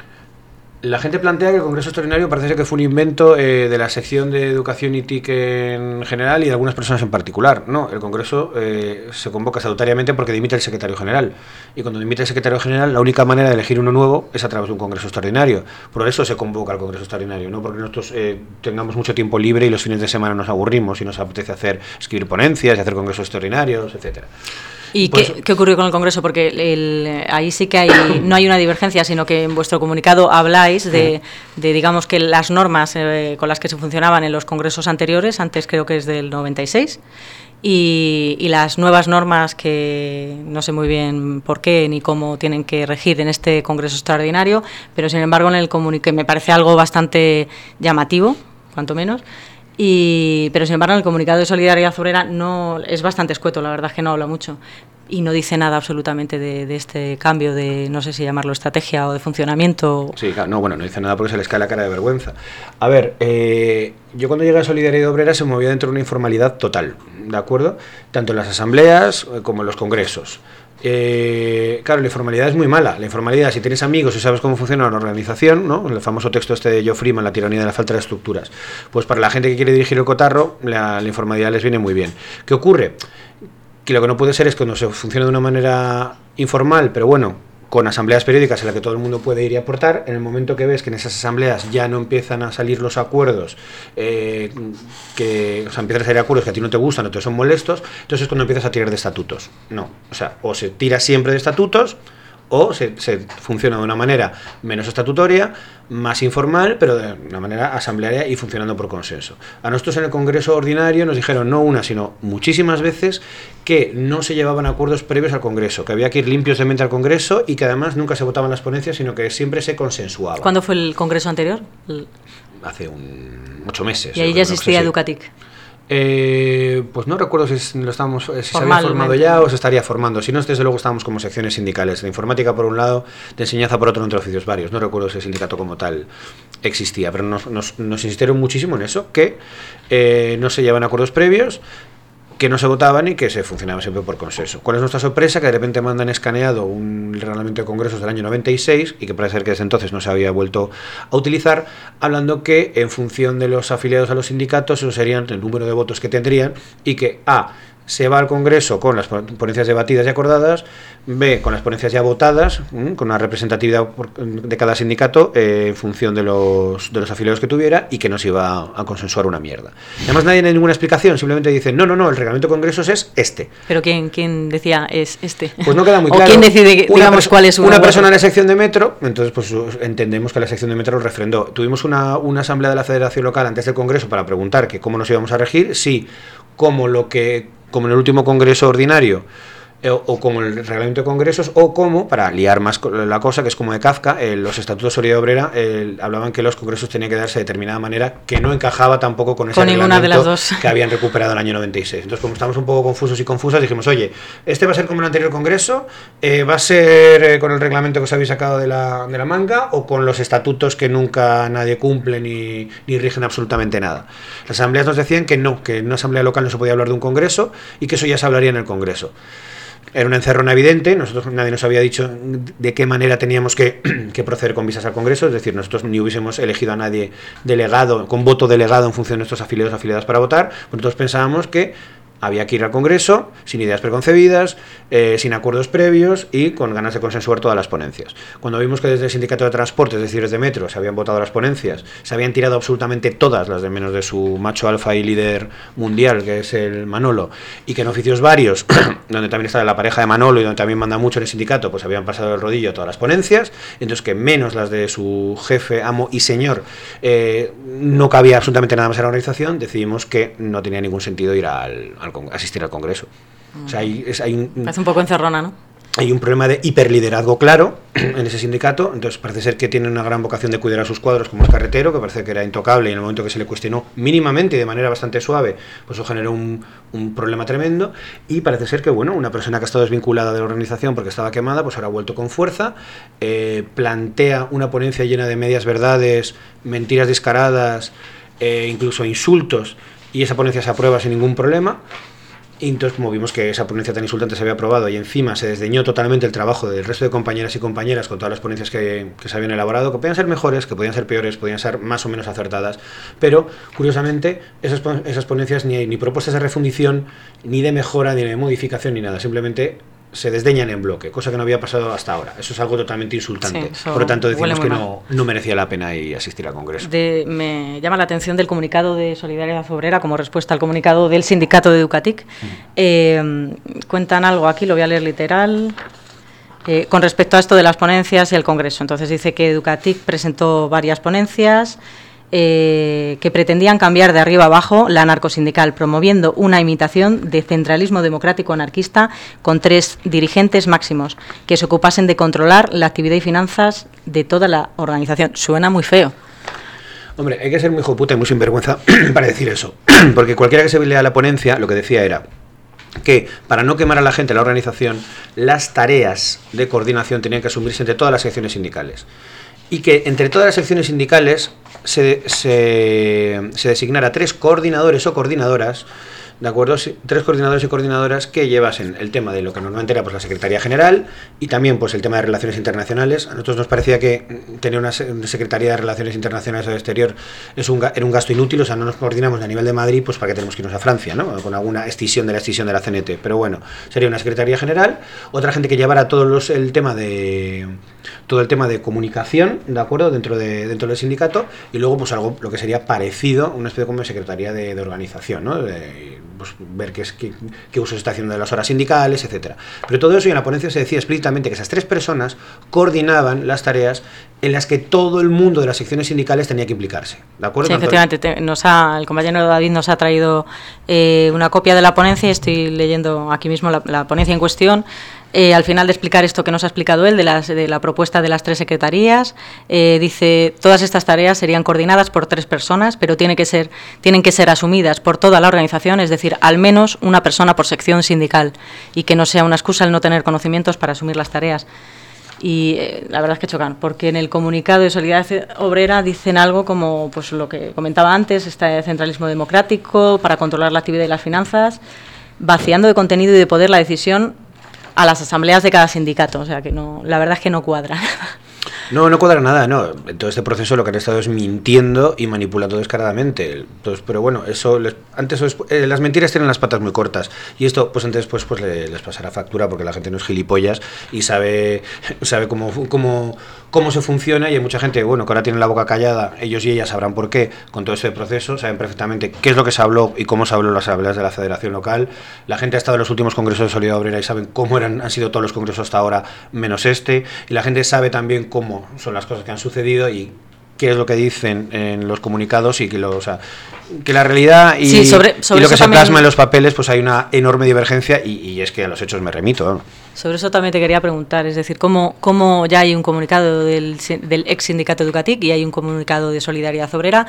La gente plantea que el Congreso Extraordinario parece ser que fue un invento eh, de la sección de Educación y T I C en general y de algunas personas en particular. No, el Congreso eh, se convoca estatutariamente porque dimite el secretario general. Y cuando dimite el secretario general, la única manera de elegir uno nuevo es a través de un Congreso Extraordinario. Por eso se convoca el Congreso Extraordinario, no porque nosotros eh, tengamos mucho tiempo libre y los fines de semana nos aburrimos y nos apetece hacer escribir ponencias y hacer congresos extraordinarios, etcétera. ¿Y qué, qué ocurrió con el Congreso? Porque el, ahí sí que hay, no hay una divergencia, sino que en vuestro comunicado habláis de, de digamos, que las normas eh, con las que se funcionaban en los congresos anteriores, antes creo que es del noventa y seis, y, y las nuevas normas que no sé muy bien por qué ni cómo tienen que regir en este Congreso Extraordinario, pero sin embargo en el comunicado me parece algo bastante llamativo, cuanto menos. Y, pero sin embargo en el comunicado de Solidaridad Obrera no, es bastante escueto, la verdad es que no habla mucho y no dice nada absolutamente de, de este cambio de, no sé si llamarlo estrategia o de funcionamiento. Sí, claro, no, bueno, no dice nada porque se les cae la cara de vergüenza. A ver, eh, yo cuando llegué a Solidaridad Obrera se movía dentro de una informalidad total, ¿de acuerdo? Tanto en las asambleas como en los congresos. Eh, claro, la informalidad es muy mala. La informalidad, si tienes amigos y sabes cómo funciona una organización, ¿no? El famoso texto este de Joe Freeman, La tiranía de la falta de estructuras. Pues para la gente que quiere dirigir el cotarro, la, la informalidad les viene muy bien. ¿Qué ocurre? Que lo que no puede ser es que no se funcione de una manera informal, pero bueno, con asambleas periódicas en las que todo el mundo puede ir y aportar. En el momento que ves que en esas asambleas ya no empiezan a salir los acuerdos, eh, que, o sea, empiezan a salir acuerdos que a ti no te gustan o te son molestos, entonces es cuando empiezas a tirar de estatutos. No, o sea, o se tira siempre de estatutos, o se, se funciona de una manera menos estatutaria, más informal, pero de una manera asamblearia y funcionando por consenso. A nosotros en el Congreso Ordinario nos dijeron no una, sino muchísimas veces que no se llevaban acuerdos previos al Congreso, que había que ir limpios de mente al Congreso y que además nunca se votaban las ponencias, sino que siempre se consensuaba. ¿Cuándo fue el Congreso anterior? Hace un, ocho meses. ¿Y ahí ya existía Educatic? Eh, pues no recuerdo si lo estábamos, si se había formado ya o se estaría formando. Si no, desde luego estábamos como secciones sindicales, de informática por un lado, de enseñanza por otro, entre oficios varios. No recuerdo si el sindicato como tal existía, pero nos, nos, nos insistieron muchísimo en eso, que eh, no se llevan acuerdos previos, que no se votaban y que se funcionaba siempre por consenso. ¿Cuál es nuestra sorpresa? Que de repente mandan escaneado un reglamento de congresos del año noventa y seis y que parece ser que desde entonces no se había vuelto a utilizar, hablando que en función de los afiliados a los sindicatos eso serían el número de votos que tendrían y que A, se va al Congreso con las ponencias debatidas y acordadas, B, con las ponencias ya votadas, ¿m? Con una representatividad por, de cada sindicato eh, en función de los, de los afiliados que tuviera, y que no se iba a, a consensuar una mierda. Además nadie tiene ninguna explicación, simplemente dicen, no, no, no, el reglamento de Congresos es este. ¿Pero quién, quién decía es este? Pues no queda muy ¿O claro. quién decide, digamos, cuál es una? Una persona en la sección de metro, entonces pues entendemos que la sección de metro lo refrendó. Tuvimos una, una asamblea de la Federación Local antes del Congreso para preguntar que cómo nos íbamos a regir, sí, como lo que como en el último Congreso ordinario, eh, o como el reglamento de congresos, o como, para liar más la cosa, que es como de Kafka, eh, los estatutos de Solidaridad Obrera eh, hablaban que los congresos tenían que darse de determinada manera, que no encajaba tampoco con ese con ninguna de las dos que habían recuperado el año noventa y seis. Entonces, como estamos un poco confusos y confusas, dijimos, oye, este va a ser como el anterior Congreso, eh, va a ser eh, con el reglamento que os habéis sacado de la, de la manga, o con los estatutos que nunca nadie cumple ni, ni rigen absolutamente nada. Las asambleas nos decían que no, que en una asamblea local no se podía hablar de un Congreso, y que eso ya se hablaría en el Congreso. Era una encerrona evidente, nosotros nadie nos había dicho de qué manera teníamos que, que proceder con visas al Congreso, es decir, nosotros ni hubiésemos elegido a nadie delegado, con voto delegado en función de nuestros afiliados afiliadas para votar, pues nosotros pensábamos que había que ir al Congreso sin ideas preconcebidas, eh, sin acuerdos previos y con ganas de consensuar todas las ponencias. Cuando vimos que desde el Sindicato de Transporte, es decir, desde Metro, se habían votado las ponencias, se habían tirado absolutamente todas, las de menos de su macho alfa y líder mundial, que es el Manolo, y que en oficios varios, donde también está la pareja de Manolo y donde también manda mucho en el sindicato, pues habían pasado el rodillo todas las ponencias, entonces que menos las de su jefe, amo y señor, eh, no cabía absolutamente nada más en la organización, decidimos que no tenía ningún sentido ir al, al asistir al Congreso. O sea, hay, es, hay un, Parece un poco encerrona, ¿no? Hay un problema de hiperliderazgo claro en ese sindicato, entonces parece ser que tiene una gran vocación de cuidar a sus cuadros, como el Carretero, que parece que era intocable, y en el momento que se le cuestionó mínimamente y de manera bastante suave, pues eso generó un, un problema tremendo, y parece ser que, bueno, una persona que ha estado desvinculada de la organización porque estaba quemada, pues ahora ha vuelto con fuerza, eh, plantea una ponencia llena de medias verdades, mentiras descaradas, eh, incluso insultos, y esa ponencia se aprueba sin ningún problema. Y entonces, como vimos que esa ponencia tan insultante se había aprobado y encima se desdeñó totalmente el trabajo del resto de compañeras y compañeras con todas las ponencias que, que se habían elaborado, que podían ser mejores, que podían ser peores, podían ser más o menos acertadas, pero curiosamente esas, esas ponencias ni, ni propuestas de refundición, ni de mejora, ni de modificación, ni nada, simplemente se desdeñan en bloque, cosa que no había pasado hasta ahora. Eso es algo totalmente insultante. Sí, por lo tanto, decimos que no, no merecía la pena ir a asistir al Congreso. De, me llama la atención del comunicado de Solidaridad Obrera como respuesta al comunicado del sindicato de Educatic. Mm. Eh, cuentan algo aquí, lo voy a leer literal. Eh, con respecto a esto de las ponencias y el Congreso. Entonces dice que Educatic presentó varias ponencias Eh, que pretendían cambiar de arriba abajo la anarcosindical, promoviendo una imitación de centralismo democrático anarquista con tres dirigentes máximos que se ocupasen de controlar la actividad y finanzas de toda la organización. Suena muy feo. Hombre, hay que ser muy hijo puta y muy sinvergüenza para decir eso, porque cualquiera que se lea la ponencia lo que decía era que para no quemar a la gente en la organización, las tareas de coordinación tenían que asumirse entre todas las secciones sindicales, y que entre todas las secciones sindicales se, se, se designara tres coordinadores o coordinadoras, ¿de acuerdo? Tres coordinadores y coordinadoras que llevasen el tema de lo que normalmente era pues la Secretaría General y también pues el tema de Relaciones Internacionales. A nosotros nos parecía que tener una Secretaría de Relaciones Internacionales al exterior es un, era un gasto inútil, o sea, no nos coordinamos a nivel de Madrid, pues para qué tenemos que irnos a Francia, ¿no? Con alguna escisión de la escisión de la C N T. Pero bueno, sería una Secretaría General, otra gente que llevara todo los, el tema de todo el tema de comunicación, ¿de acuerdo? Dentro de dentro del sindicato, y luego pues algo lo que sería parecido, una especie como de Secretaría de, de organización, ¿no? De, pues, ver qué, es, qué, qué uso se está haciendo de las horas sindicales, etcétera. Pero todo eso, y en la ponencia se decía explícitamente que esas tres personas coordinaban las tareas en las que todo el mundo de las secciones sindicales tenía que implicarse, ¿de acuerdo? Sí, efectivamente, te, nos ha, el compañero David nos ha traído eh, una copia de la ponencia, estoy leyendo aquí mismo la, la ponencia en cuestión. Eh, al final de explicar esto que nos ha explicado él, de, las, de la propuesta de las tres secretarías, eh, dice, todas estas tareas serían coordinadas por tres personas, pero tiene que ser, tienen que ser asumidas por toda la organización, es decir, al menos una persona por sección sindical, y que no sea una excusa el no tener conocimientos para asumir las tareas. Y eh, la verdad es que chocan, porque en el comunicado de Solidaridad Obrera dicen algo como pues lo que comentaba antes, este centralismo democrático para controlar la actividad y las finanzas, vaciando de contenido y de poder la decisión a las asambleas de cada sindicato, o sea que no, la verdad es que no cuadra. No, no cuadra nada, no. En todo este proceso lo que han estado es mintiendo y manipulando descaradamente. Entonces, pero bueno, eso les, antes o después, eh, las mentiras tienen las patas muy cortas y esto pues antes después pues le, les pasará factura porque la gente no es gilipollas y sabe sabe cómo cómo cómo se funciona y hay mucha gente, bueno, que ahora tienen la boca callada, ellos y ellas sabrán por qué con todo este proceso, saben perfectamente qué es lo que se habló y cómo se habló en las asambleas de la Federación Local. La gente ha estado en los últimos congresos de Solidaridad Obrera y saben cómo eran han sido todos los congresos hasta ahora menos este y la gente sabe también cómo son las cosas que han sucedido y qué es lo que dicen en los comunicados y que lo, o sea, que la realidad y, sí, sobre, sobre y lo que se también... plasma en los papeles pues hay una enorme divergencia y, y es que a los hechos me remito, ¿no? Sobre eso también te quería preguntar, es decir, ¿cómo, cómo ya hay un comunicado del, del ex sindicato Educatic y hay un comunicado de Solidaridad Obrera?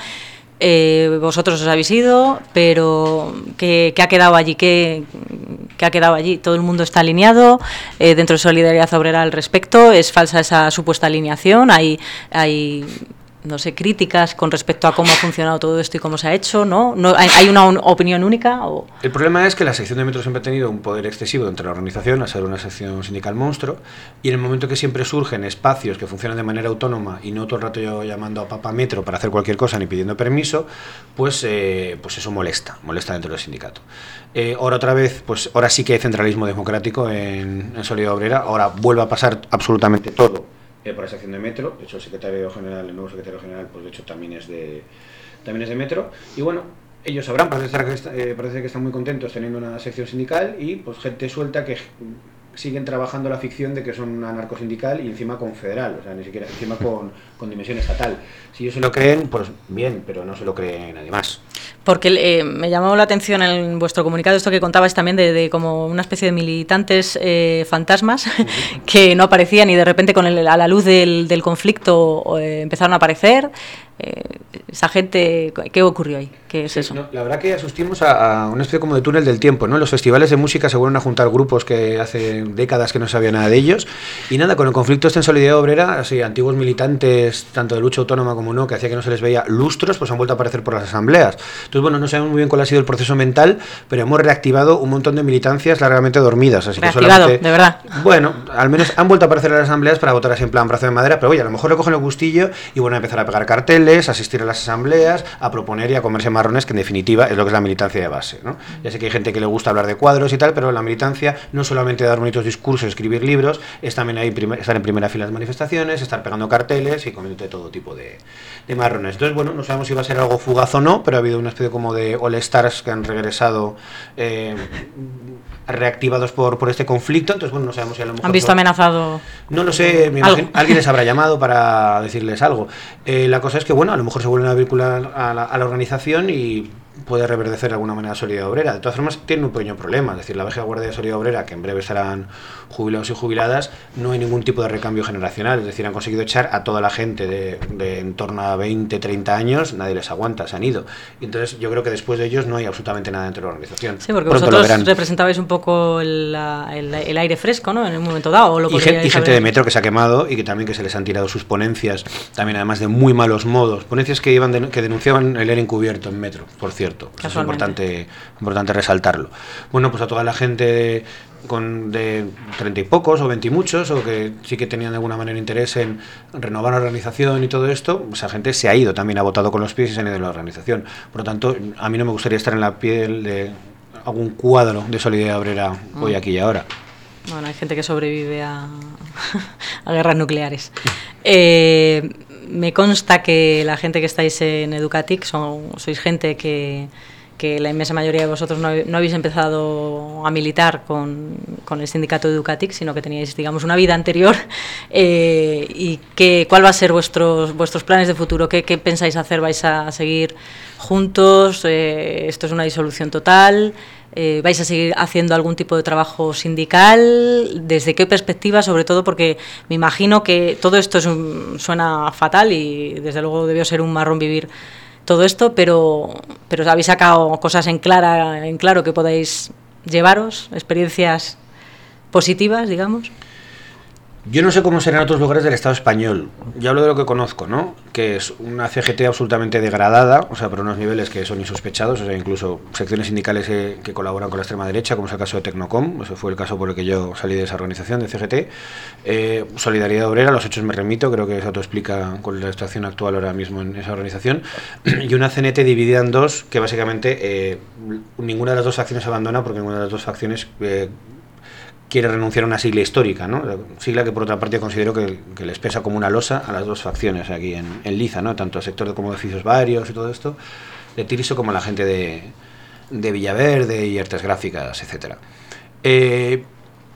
Eh, vosotros os habéis ido, pero ¿qué, qué ha quedado allí? ¿Qué, ¿Qué ha quedado allí? ¿Todo el mundo está alineado eh, dentro de Solidaridad Obrera al respecto? ¿Es falsa esa supuesta alineación? ¿Hay, hay no sé, críticas con respecto a cómo ha funcionado todo esto y cómo se ha hecho? ¿No? ¿No hay, hay una un, opinión única? ¿O? El problema es que la sección de metro siempre ha tenido un poder excesivo dentro de la organización, a ser una sección sindical monstruo, y en el momento que siempre surgen espacios que funcionan de manera autónoma y no todo el rato yo llamando a Papa Metro para hacer cualquier cosa ni pidiendo permiso, pues, eh, pues eso molesta, molesta dentro del sindicato. Eh, ahora otra vez, pues ahora sí que hay centralismo democrático en, en Solidaridad Obrera, ahora vuelve a pasar absolutamente todo Eh, por la sección de metro, de hecho el secretario general, el nuevo secretario general, pues de hecho también es de también es de metro, y bueno, ellos sabrán, parece que, está, eh, parece que están muy contentos teniendo una sección sindical y pues gente suelta que siguen trabajando la ficción de que son una anarcosindical y encima confederal, o sea, ni siquiera encima con, con dimensión estatal. Si ellos se lo creen, pues bien, pero no se lo cree nadie más. Porque eh, me llamó la atención en vuestro comunicado esto que contabais también de, de como una especie de militantes eh, fantasmas uh-huh. que no aparecían y de repente con el, a la luz del, del conflicto eh, empezaron a aparecer. Eh, esa gente, ¿qué ocurrió ahí? ¿Qué es sí, eso? No, la verdad que asistimos a, a una especie como de túnel del tiempo, ¿no? Los festivales de música se vuelven a juntar grupos que hace décadas que no sabía nada de ellos y nada, con el conflicto este en Solidaridad Obrera, así antiguos militantes tanto de lucha autónoma como no, que hacía que no se les veía lustros, pues han vuelto a aparecer por las asambleas. Entonces, bueno, no sabemos muy bien cuál ha sido el proceso mental, pero hemos reactivado un montón de militancias largamente dormidas. Así reactivado, que solamente, de verdad. Bueno, al menos han vuelto a aparecer en las asambleas para votar así en plan brazo de madera, pero oye, a lo mejor le cogen el gustillo y bueno, a empezar a pegar carteles, a asistir a las asambleas, a proponer y a comerse marrones, que en definitiva es lo que es la militancia de base, ¿no? Ya sé que hay gente que le gusta hablar de cuadros y tal, pero la militancia no solamente dar bonitos discursos, escribir libros, es también ahí primer, estar en primera fila de las manifestaciones, estar pegando carteles y comiéndote todo tipo de, de marrones. Entonces, bueno, no sabemos si va a ser algo fugaz o no, pero ha habido una especie como de all stars que han regresado eh, reactivados por, por este conflicto. Entonces, bueno, no sabemos si a lo mejor... ¿Han visto son... amenazado? No lo sé, me imagino, alguien les habrá llamado para decirles algo. Eh, la cosa es que, bueno, a lo mejor se vuelven a vincular a la, a la organización y puede reverdecer de alguna manera Solidaridad Obrera. De todas formas, tiene un pequeño problema, es decir, la vieja guardia de Solidaridad Obrera, que en breve serán jubilados y jubiladas, no hay ningún tipo de recambio generacional, es decir, han conseguido echar a toda la gente de, de en torno a veinte, treinta años, nadie les aguanta, se han ido. Y entonces yo creo que después de ellos no hay absolutamente nada dentro de la organización. Sí, porque Pronto vosotros representabais un poco el, el, el aire fresco, ¿no? En un momento dado. ¿O lo y, gente, y gente de metro que se ha quemado y que también que se les han tirado sus ponencias, también además de muy malos modos, ponencias que iban de, que denunciaban el aire encubierto en metro, por cierto. Eso es importante, importante resaltarlo. Bueno, pues a toda la gente de, con de treinta y pocos o veinte y muchos, o que sí que tenían de alguna manera interés en renovar la organización y todo esto, esa gente se ha ido también, ha votado con los pies y se han ido de la organización. Por lo tanto, a mí no me gustaría estar en la piel de algún cuadro de Solidaridad Obrera mm. hoy, aquí y ahora. Bueno, hay gente que sobrevive a, a guerras nucleares. Eh, me consta que la gente que estáis en Educatic son, sois gente que, que la inmensa mayoría de vosotros no, no habéis empezado a militar con, con el sindicato Educatic, sino que teníais, digamos, una vida anterior. Eh, ¿Y qué, cuál va a ser vuestros, vuestros planes de futuro? ¿Qué, qué pensáis hacer? ¿Vais a seguir juntos? Eh, ¿Esto es una disolución total? Eh, ¿Vais a seguir haciendo algún tipo de trabajo sindical? ¿Desde qué perspectiva? Sobre todo porque me imagino que todo esto es un, suena fatal y desde luego debió ser un marrón vivir todo esto, pero, pero habéis sacado cosas en, clara, en claro que podáis llevaros, experiencias positivas, digamos. Yo no sé cómo será en otros lugares del Estado español. Yo hablo de lo que conozco, ¿no? Que es una C G T absolutamente degradada, o sea, por unos niveles que son insospechados, o sea, incluso secciones sindicales eh, que colaboran con la extrema derecha, como es el caso de Tecnocom, ese fue el caso por el que yo salí de esa organización, de C G T. Eh, Solidaridad Obrera, los hechos me remito, creo que eso te explica con la situación actual ahora mismo en esa organización. Y una C N T dividida en dos, que básicamente eh, ninguna de las dos facciones abandona, porque ninguna de las dos facciones... Eh, quiere renunciar a una sigla histórica, ¿no? Sigla que por otra parte considero que, que les pesa como una losa a las dos facciones aquí en, en Liza, ¿no? Tanto el sector de como edificios varios y todo esto, de Tirso como la gente de, de Villaverde y Artes Gráficas, etcétera. Eh,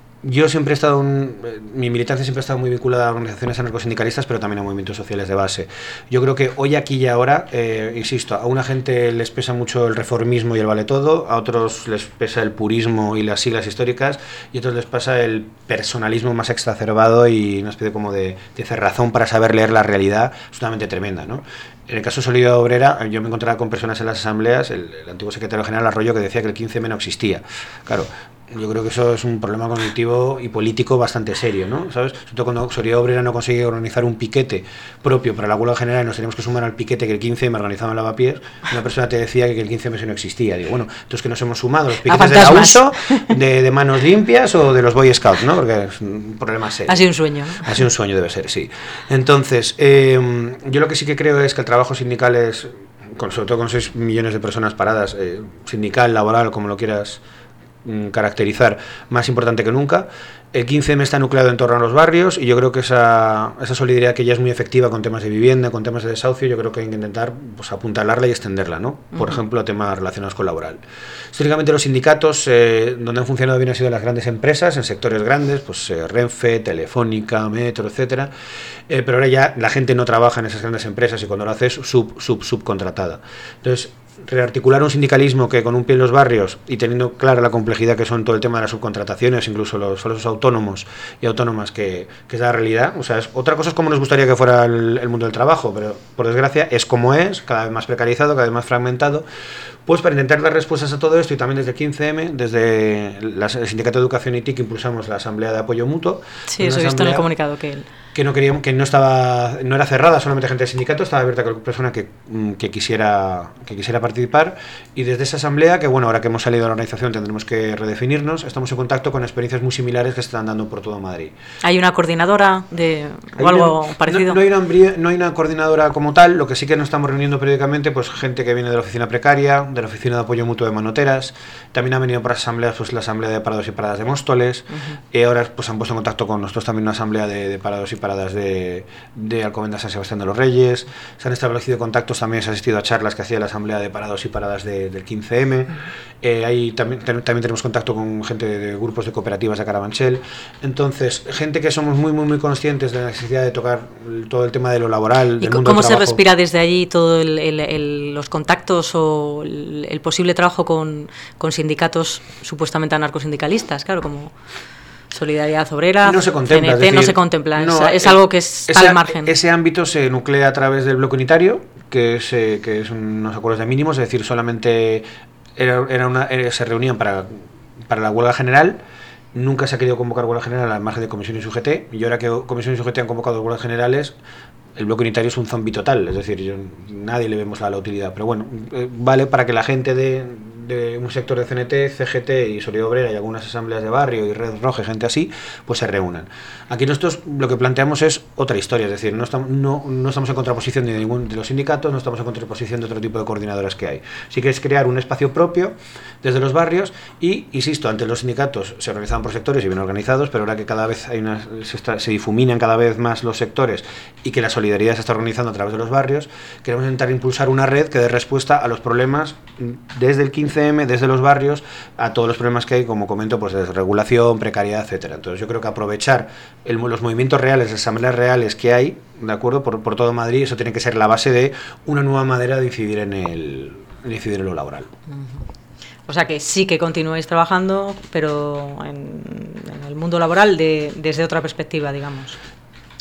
Yo siempre he estado, un, mi militancia siempre ha estado muy vinculada a organizaciones anarcosindicalistas, pero también a movimientos sociales de base. Yo creo que hoy, aquí y ahora, eh, insisto, a una gente les pesa mucho el reformismo y el vale todo, a otros les pesa el purismo y las siglas históricas, y a otros les pasa el personalismo más exacerbado y una especie como de, de cerrazón para saber leer la realidad absolutamente tremenda, ¿no? En el caso de Solidaridad Obrera, yo me encontraba con personas en las asambleas, el, el antiguo secretario general Arroyo, que decía que el quince eme no existía. Claro, yo creo que eso es un problema cognitivo y político bastante serio, ¿no? ¿Sabes? Sobre todo cuando Solidaridad Obrera no consigue organizar un piquete propio para la huelga general y nos tenemos que sumar al piquete que el quince eme organizaba en Lavapiés, una persona te decía que el quince eme no existía. Digo, bueno, entonces que nos hemos sumado los piquetes de la U S O, de, de Manos Limpias o de los Boy Scouts, ¿no? Porque es un problema serio. Ha sido un sueño, ¿no? Ha sido un sueño, debe ser, sí. Entonces, eh, yo lo que sí que creo es que el trabajo sindical es, con, sobre todo con seis millones de personas paradas, eh, sindical, laboral, como lo quieras caracterizar, más importante que nunca. El quince eme está nucleado en torno a los barrios y yo creo que esa, esa solidaridad que ya es muy efectiva con temas de vivienda, con temas de desahucio, yo creo que hay que intentar pues, apuntalarla y extenderla, ¿no? Por uh-huh. ejemplo, a temas relacionados con laboral. Históricamente los sindicatos, eh, donde han funcionado bien han sido las grandes empresas, en sectores grandes, pues eh, Renfe, Telefónica, Metro, etcétera. Eh, pero ahora ya la gente no trabaja en esas grandes empresas y cuando lo hace es sub, sub, subcontratada. Entonces, rearticular un sindicalismo que con un pie en los barrios y teniendo clara la complejidad que son todo el tema de las subcontrataciones, incluso los falsos autónomos y autónomas, que, que es la realidad. O sea, es, otra cosa es como nos gustaría que fuera el, el mundo del trabajo, pero por desgracia es como es, cada vez más precarizado, cada vez más fragmentado. Pues para intentar dar respuestas a todo esto y también desde el quince eme, desde la, el Sindicato de Educación y T I C impulsamos la Asamblea de Apoyo Mutuo. Sí, eso he visto en el comunicado que él... que no queríamos, que no estaba, no era cerrada solamente gente del sindicato, estaba abierta a cualquier persona que, que quisiera que quisiera participar, y desde esa asamblea, que bueno, ahora que hemos salido de la organización tendremos que redefinirnos, estamos en contacto con experiencias muy similares que se están dando por todo Madrid. ¿Hay una coordinadora de o algo una, parecido? No, no, hay una, no hay una coordinadora como tal, lo que sí que nos estamos reuniendo periódicamente, pues gente que viene de la oficina precaria, de la oficina de apoyo mutuo de Manoteras, también ha venido por asambleas, pues la asamblea de parados y paradas de Móstoles, uh-huh. y ahora pues han puesto en contacto con nosotros también una asamblea de, de parados y paradas de, de Alcobendas San Sebastián de los Reyes. Se han establecido contactos, también se ha asistido a charlas que hacía la asamblea de parados y paradas de, del quince eme. Uh-huh. eh, ahí también, ten, también tenemos contacto con gente de, de grupos de cooperativas de Carabanchel. Entonces, gente que somos muy muy muy conscientes de la necesidad de tocar todo el tema de lo laboral, del ¿Y mundo cómo del se trabajo. respira desde allí todo el, el, el, los contactos o el, el posible trabajo con, con sindicatos supuestamente anarcosindicalistas? Claro, como Solidaridad Obrera, no se contempla, C N T, es decir, no se contempla, no, es, es eh, algo que está ese, al margen. Ese ámbito se nuclea a través del bloque unitario, que es, eh, que es unos acuerdos de mínimos, es decir, solamente era, era una, era, se reunían para, para la huelga general. Nunca se ha querido convocar huelga general al margen de Comisión y U G T, y ahora que Comisión y U G T han convocado huelgas generales, el bloque unitario es un zombi total, es decir, yo, nadie le vemos la, la utilidad, pero bueno, eh, vale para que la gente de, de un sector de C N T, C G T y Solidaridad Obrera y algunas asambleas de barrio y Red Roja, gente así, pues se reúnan. Aquí nosotros lo que planteamos es otra historia, es decir, no estamos, no, no estamos en contraposición de ningún de los sindicatos, no estamos en contraposición de otro tipo de coordinadoras que hay. Sí que es crear un espacio propio desde los barrios y, insisto, antes los sindicatos se organizaban por sectores y bien organizados, pero ahora que cada vez hay una, se, está, se difuminan cada vez más los sectores y que la solidaridad se está organizando a través de los barrios, queremos intentar impulsar una red que dé respuesta a los problemas desde el quince eme, desde los barrios, a todos los problemas que hay, como comento, pues desregulación, precariedad, etcétera. Entonces yo creo que aprovechar el, los movimientos reales, las asambleas reales que hay, de acuerdo, por, por todo Madrid, eso tiene que ser la base de una nueva manera de incidir en el, de incidir en lo laboral. Uh-huh. O sea que sí que continuáis trabajando, pero en, en el mundo laboral de, desde otra perspectiva, digamos.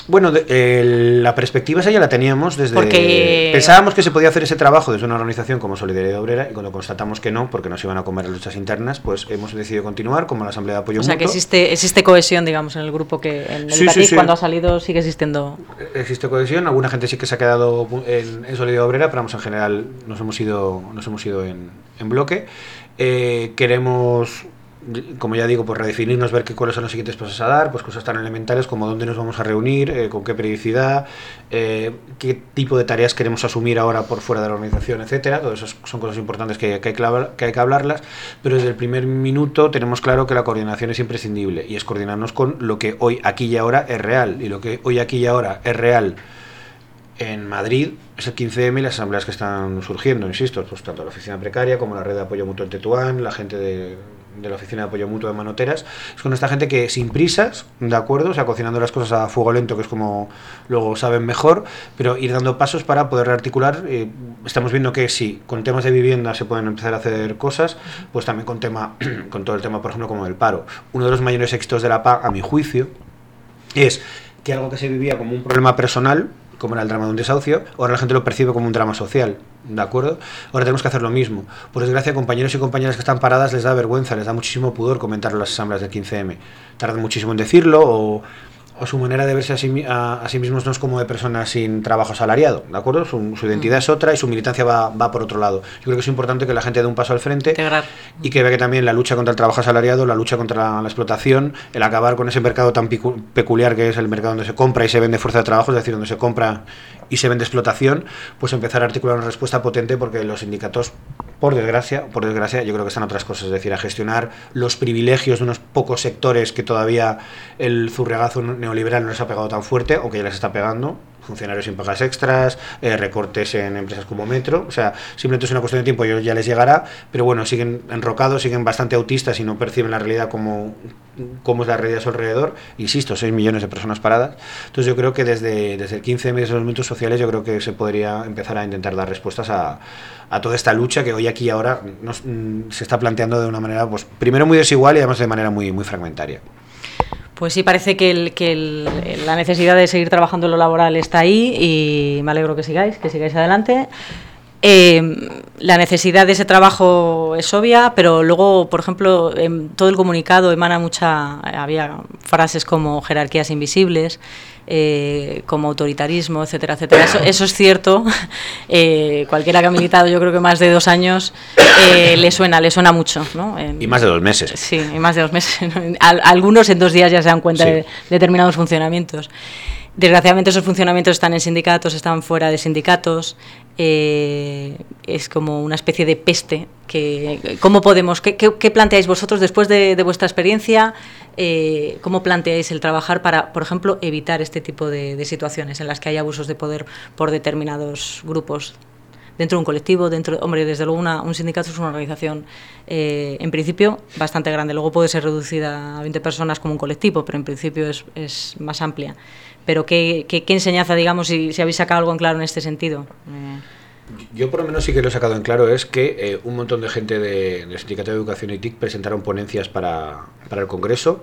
Bueno, de, eh, la perspectiva esa ya la teníamos desde... Porque... Pensábamos que se podía hacer ese trabajo desde una organización como Solidaridad Obrera y cuando constatamos que no, porque nos iban a comer las luchas internas, pues hemos decidido continuar como la Asamblea de Apoyo Mutuo. O sea, que existe, existe cohesión, digamos, en el grupo que en el sí, Batic, sí, sí. cuando ha salido sigue existiendo... Existe cohesión, alguna gente sí que se ha quedado en, en Solidaridad Obrera, pero vamos, en general nos hemos ido, nos hemos ido en, en bloque. Eh, queremos... como ya digo, pues redefinirnos, ver qué cuáles son los siguientes pasos a dar, pues cosas tan elementales como dónde nos vamos a reunir, eh, con qué periodicidad, eh, qué tipo de tareas queremos asumir ahora por fuera de la organización, etcétera. Todas esas son cosas importantes que, que, hay que, que hay que hablarlas, pero desde el primer minuto tenemos claro que la coordinación es imprescindible y es coordinarnos con lo que hoy, aquí y ahora es real, y lo que hoy, aquí y ahora es real en Madrid es el quince eme y las asambleas que están surgiendo, insisto, pues tanto la oficina precaria como la red de apoyo mutuo en Tetuán, la gente de, de la oficina de apoyo mutuo de Manoteras, es con esta gente que sin prisas, de acuerdo, o sea, cocinando las cosas a fuego lento, que es como luego saben mejor, pero ir dando pasos para poder rearticular. Eh, estamos viendo que sí, con temas de vivienda se pueden empezar a hacer cosas, pues también con tema, con todo el tema, por ejemplo, como el paro. Uno de los mayores éxitos de la P A, a mi juicio, es que algo que se vivía como un problema personal, como era el drama de un desahucio, ahora la gente lo percibe como un drama social, ¿de acuerdo? Ahora tenemos que hacer lo mismo. Por desgracia, compañeros y compañeras que están paradas les da vergüenza, les da muchísimo pudor comentarlo en las asambleas del quince eme. Tardan muchísimo en decirlo, o, o su manera de verse a sí, a, a sí mismos no es como de personas sin trabajo asalariado, ¿de acuerdo? Su, su identidad es otra y su militancia va, va por otro lado. Yo creo que es importante que la gente dé un paso al frente Integrar. y que vea que también la lucha contra el trabajo asalariado, la lucha contra la, la explotación, el acabar con ese mercado tan picu- peculiar que es el mercado donde se compra y se vende fuerza de trabajo, es decir, donde se compra y se vende explotación, pues empezar a articular una respuesta potente, porque los sindicatos, por desgracia, por desgracia, yo creo que están otras cosas, es decir, a gestionar los privilegios de unos pocos sectores que todavía el zurriagazo neoliberal no les ha pegado tan fuerte, o que ya les está pegando, funcionarios sin pagas extras, eh, recortes en empresas como Metro, o sea, simplemente es una cuestión de tiempo y ya les llegará, pero bueno, siguen enrocados, siguen bastante autistas y no perciben la realidad como, como es la realidad a su alrededor. Insisto, seis millones de personas paradas. Entonces yo creo que desde, desde el quince eme, desde los movimientos sociales, yo creo que se podría empezar a intentar dar respuestas a, a toda esta lucha que hoy aquí y ahora nos, se está planteando de una manera, pues primero muy desigual y además de manera muy, muy fragmentaria. Pues sí, parece que, el, que el, la necesidad de seguir trabajando en lo laboral está ahí y me alegro que sigáis, que sigáis adelante. Eh, la necesidad de ese trabajo es obvia, pero luego, por ejemplo, en todo el comunicado emana mucha, había frases como jerarquías invisibles, eh, como autoritarismo, etcétera, etcétera. Eso, eso es cierto. Eh, cualquiera que ha militado, yo creo que más de dos años, eh, le suena, le suena mucho, ¿no? En, y más de dos meses. Sí, y más de dos meses. Algunos en dos días ya se dan cuenta sí. de determinados funcionamientos. Desgraciadamente esos funcionamientos están en sindicatos, están fuera de sindicatos, eh, es como una especie de peste. Que, ¿Cómo podemos, qué, qué, qué planteáis vosotros después de, de vuestra experiencia? Eh, ¿Cómo planteáis el trabajar para, por ejemplo, evitar este tipo de, de situaciones en las que hay abusos de poder por determinados grupos? Dentro de un colectivo, dentro, hombre, desde luego una, un sindicato es una organización, eh, en principio, bastante grande. Luego puede ser reducida a veinte personas como un colectivo, pero en principio es, es más amplia. Pero ¿qué, qué, qué enseñanza, digamos, si, si habéis sacado algo en claro en este sentido? Eh... Yo por lo menos sí que lo he sacado en claro, es que eh, un montón de gente de, del Sindicato de Educación y T I C presentaron ponencias para, para el Congreso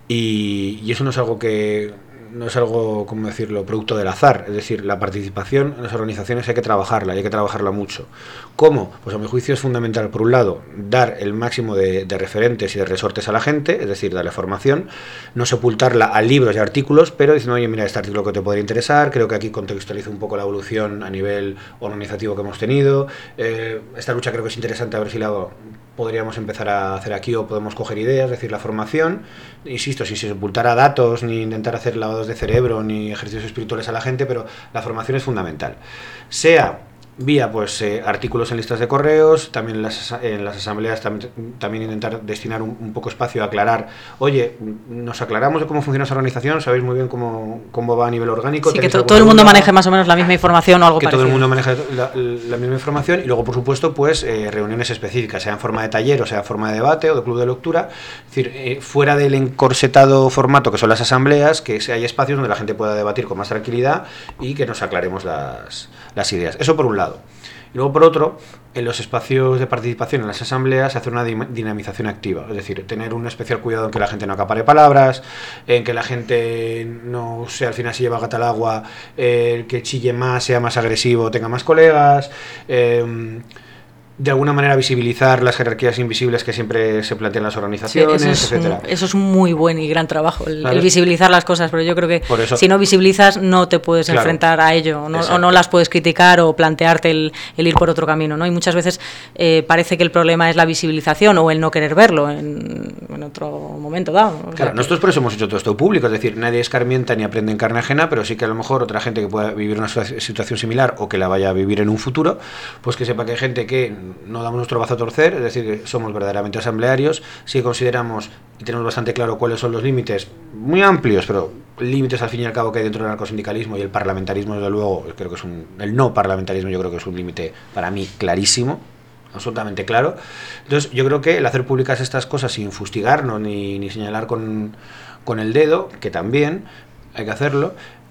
y, y eso no es algo que... no es algo, ¿cómo decirlo?, producto del azar. Es decir, la participación en las organizaciones hay que trabajarla, y hay que trabajarla mucho. ¿Cómo? Pues a mi juicio es fundamental, por un lado, dar el máximo de, de referentes y de resortes a la gente, es decir, darle formación, no sepultarla a libros y artículos, pero diciendo, oye, mira, este artículo que te podría interesar, creo que aquí contextualizo un poco la evolución a nivel organizativo que hemos tenido, eh, esta lucha creo que es interesante, a ver si la podríamos empezar a hacer aquí o podemos coger ideas, es decir, la formación, insisto, sin sepultar a datos, ni intentar hacer lavados de cerebro, ni ejercicios espirituales a la gente, pero la formación es fundamental. Sea vía pues eh, artículos en listas de correos, también en las, en las asambleas tam, también intentar destinar un, un poco espacio a aclarar, oye, nos aclaramos de cómo funciona esa organización, sabéis muy bien cómo, cómo va a nivel orgánico. Sí, que to, todo el mundo maneje más o menos la misma información o algo que parecido. Que todo el mundo maneje la, la misma información y luego, por supuesto, pues eh, reuniones específicas, sea en forma de taller o sea en forma de debate o de club de lectura, es decir, eh, fuera del encorsetado formato que son las asambleas, que hay espacios donde la gente pueda debatir con más tranquilidad y que nos aclaremos las, las ideas. Eso por un lado. Y luego, por otro, en los espacios de participación en las asambleas hacer una dinamización activa, es decir, tener un especial cuidado en que la gente no acapare palabras, en que la gente no sea al final si lleva gata al agua, eh, el que chille más, sea más agresivo, tenga más colegas, eh, de alguna manera visibilizar las jerarquías invisibles que siempre se plantean en las organizaciones, sí, eso es etcétera. Un, eso es un muy buen y gran trabajo, el, ¿Vale? el visibilizar las cosas, pero yo creo que si no visibilizas no te puedes claro. enfrentar a ello, no, o no las puedes criticar o plantearte el, el ir por otro camino, ¿no? Y muchas veces eh, parece que el problema es la visibilización o el no querer verlo en, en otro momento dado. O claro, sea, nosotros por eso hemos hecho todo esto público, es decir, nadie escarmienta ni aprende en carne ajena, pero sí que a lo mejor otra gente que pueda vivir una situación similar o que la vaya a vivir en un futuro, pues que sepa que hay gente que no damos nuestro a torcer, es decir, que somos verdaderamente asamblearios, si consideramos y tenemos bastante claro cuáles son los límites, muy amplios, pero límites al fin y al cabo que hay dentro del anarcosindicalismo y el parlamentarismo, desde luego, creo que es un, el no parlamentarismo yo creo que es un límite para mí clarísimo, absolutamente claro. Entonces yo creo que el hacer públicas estas cosas sin fustigarnos ni, ni señalar con, con el dedo, que también hay que hacerlo,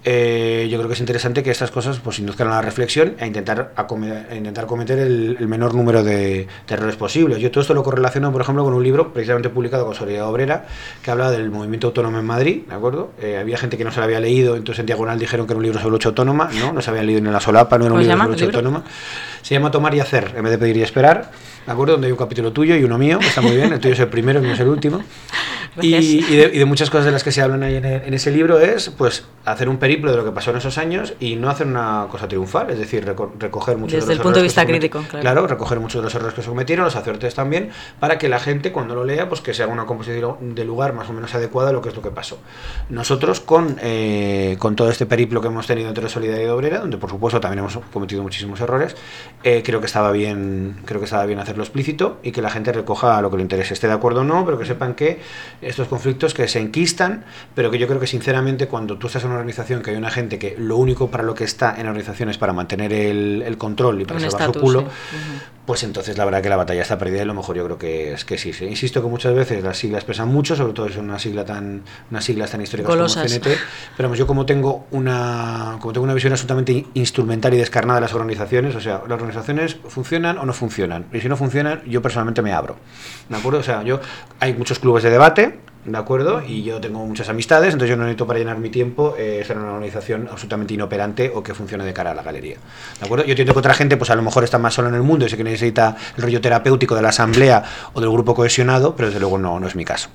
Eh, yo creo que es interesante que estas cosas pues induzcan a la reflexión e a intentar, a come, a intentar cometer el, el menor número de, de errores posibles. Yo todo esto lo correlaciono, por ejemplo, con un libro precisamente publicado con Solidaridad Obrera que habla del movimiento autónomo en Madrid, ¿de acuerdo? Eh, había gente que no se lo había leído, entonces en Diagonal dijeron que era un libro sobre lucha autónoma, no, no se habían leído ni la solapa, no era un libro sobre lucha autónoma. Se llama Tomar y Hacer, en vez de Pedir y Esperar, ¿de acuerdo? Donde hay un capítulo tuyo y uno mío, está muy bien, el tuyo es el primero, el mío es el último. Y, y, de, y de muchas cosas de las que se hablan ahí en, en ese libro es pues hacer un periplo de lo que pasó en esos años y no hacer una cosa triunfal, es decir, reco recoger muchos desde de los el punto de vista crítico, claro. claro, recoger muchos de los errores que se cometieron, los aciertos también, para que la gente cuando lo lea pues que se haga una composición de lugar más o menos adecuada a lo que es lo que pasó. Nosotros con, eh, con todo este periplo que hemos tenido entre Solidaridad Obrera, donde por supuesto también hemos cometido muchísimos errores, eh, creo que estaba bien, creo que estaba bien hacerlo explícito y que la gente recoja lo que le interese, esté de acuerdo o no, pero que sepan que estos conflictos que se enquistan, pero que yo creo que sinceramente cuando tú estás en una organización que hay una gente que lo único para lo que está en la organización es para mantener el, el control y para un salvar estatus, su culo, sí. uh-huh. Pues entonces la verdad que la batalla está perdida y lo mejor yo creo que es que sí, sí. Insisto que muchas veces las siglas pesan mucho, sobre todo es una sigla tan, unas siglas tan históricas Golosas. Como C N T, pero yo como tengo una como tengo una visión absolutamente instrumental y descarnada de las organizaciones, o sea, las organizaciones funcionan o no funcionan, y si no funcionan, yo personalmente me abro, ¿de acuerdo? O sea, yo hay muchos clubes de debate, ¿de acuerdo? Y yo tengo muchas amistades, entonces yo no necesito para llenar mi tiempo eh, ser una organización absolutamente inoperante o que funcione de cara a la galería, ¿de acuerdo? Yo entiendo que otra gente pues a lo mejor está más sola en el mundo y sé que necesita el rollo terapéutico de la asamblea o del grupo cohesionado, pero desde luego no, no es mi caso.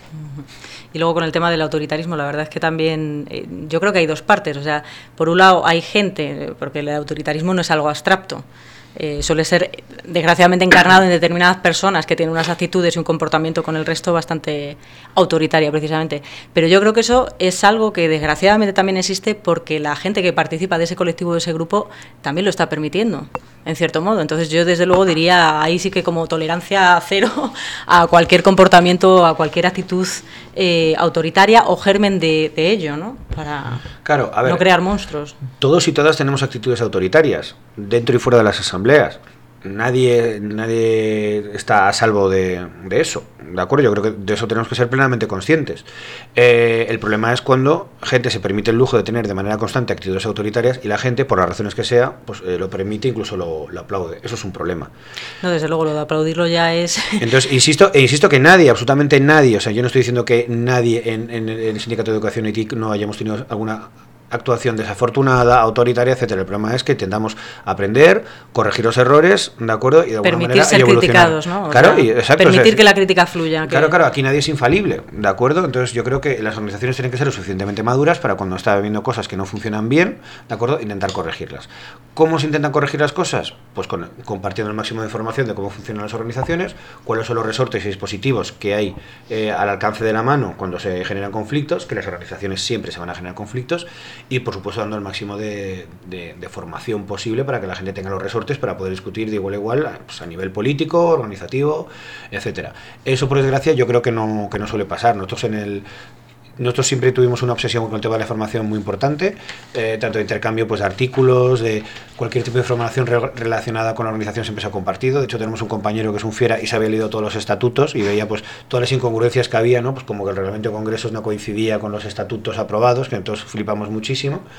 Y luego con el tema del autoritarismo, la verdad es que también eh, yo creo que hay dos partes, o sea, por un lado hay gente, porque el autoritarismo no es algo abstracto, Eh, suele ser desgraciadamente encarnado en determinadas personas que tienen unas actitudes y un comportamiento con el resto bastante autoritaria precisamente, pero yo creo que eso es algo que desgraciadamente también existe porque la gente que participa de ese colectivo, de ese grupo, también lo está permitiendo en cierto modo. Entonces yo desde luego diría ahí sí que como tolerancia cero a cualquier comportamiento, a cualquier actitud eh, autoritaria o germen de, de ello, ¿no? Para claro, a ver, no crear monstruos. Todos y todas tenemos actitudes autoritarias dentro y fuera de las asambleas. Nadie, nadie está a salvo de, de eso, ¿de acuerdo? Yo creo que de eso tenemos que ser plenamente conscientes. Eh, el problema es cuando gente se permite el lujo de tener de manera constante actitudes autoritarias y la gente, por las razones que sea, pues eh, lo permite, incluso lo, lo aplaude. Eso es un problema. No, desde luego, lo de aplaudirlo ya es... Entonces, insisto, e insisto que nadie, absolutamente nadie, o sea, yo no estoy diciendo que nadie en, en el Sindicato de Educación y T I C no hayamos tenido alguna actuación desafortunada, autoritaria, etcétera. El problema es que intentamos aprender, corregir los errores, ¿de acuerdo? Y de alguna permitir manera ser evolucionar. criticados, ¿no? Claro, o sea, y, exacto, permitir o sea, que la crítica fluya. Que... Claro, claro, aquí nadie es infalible, ¿de acuerdo? Entonces yo creo que las organizaciones tienen que ser lo suficientemente maduras para cuando está viendo cosas que no funcionan bien, ¿de acuerdo? Intentar corregirlas. ¿Cómo se intentan corregir las cosas? Pues con, compartiendo el máximo de información de cómo funcionan las organizaciones, cuáles son los resortes y dispositivos que hay eh, al alcance de la mano cuando se generan conflictos, que las organizaciones siempre se van a generar conflictos, y por supuesto dando el máximo de, de, de formación posible para que la gente tenga los resortes para poder discutir de igual a igual pues, a nivel político, organizativo, etcétera. Eso, por desgracia, yo creo que no, que no suele pasar. Nosotros en el Nosotros siempre tuvimos una obsesión con el tema de la formación muy importante, eh, tanto de intercambio pues, de artículos, de cualquier tipo de información re relacionada con la organización siempre se ha compartido. De hecho, tenemos un compañero que es un fiera y se había leído todos los estatutos y veía pues, todas las incongruencias que había, ¿no? Pues como que el reglamento de congresos no coincidía con los estatutos aprobados, que entonces flipamos muchísimo.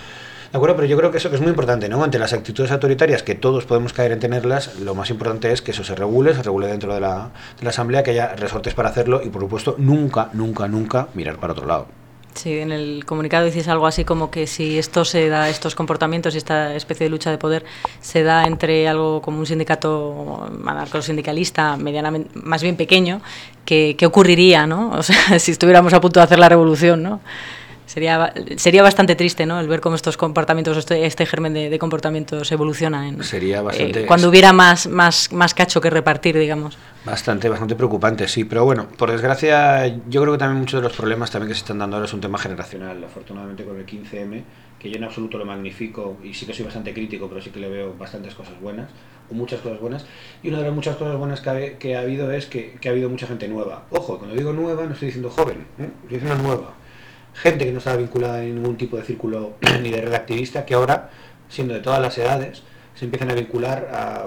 De acuerdo, pero yo creo que eso que es muy importante, ¿no? Ante las actitudes autoritarias, que todos podemos caer en tenerlas, lo más importante es que eso se regule, se regule dentro de la, de la Asamblea, que haya resortes para hacerlo y, por supuesto, nunca, nunca, nunca mirar para otro lado. Sí, en el comunicado dices algo así como que si esto se da, estos comportamientos y esta especie de lucha de poder se da entre algo como un sindicato anarcosindicalista medianamente, más bien pequeño, ¿qué, qué ocurriría, ¿no? O sea, si estuviéramos a punto de hacer la revolución, ¿no? Sería, sería bastante triste, ¿no? El ver cómo estos comportamientos, este, este germen de, de comportamientos evoluciona en, Sería bastante... Eh, cuando hubiera más, más, más cacho que repartir, digamos. Bastante, bastante preocupante, sí. Pero bueno, por desgracia, yo creo que también muchos de los problemas también que se están dando ahora es un tema generacional. Afortunadamente con el quince eme, que yo en absoluto lo magnifico y sí que soy bastante crítico, pero sí que le veo bastantes cosas buenas, o muchas cosas buenas. Y una de las muchas cosas buenas que ha, que ha habido es que, que ha habido mucha gente nueva. Ojo, cuando digo nueva no estoy diciendo joven, ¿eh? Estoy diciendo nueva. Gente que no estaba vinculada en ningún tipo de círculo ni de red activista, que ahora, siendo de todas las edades, se empiezan a vincular a,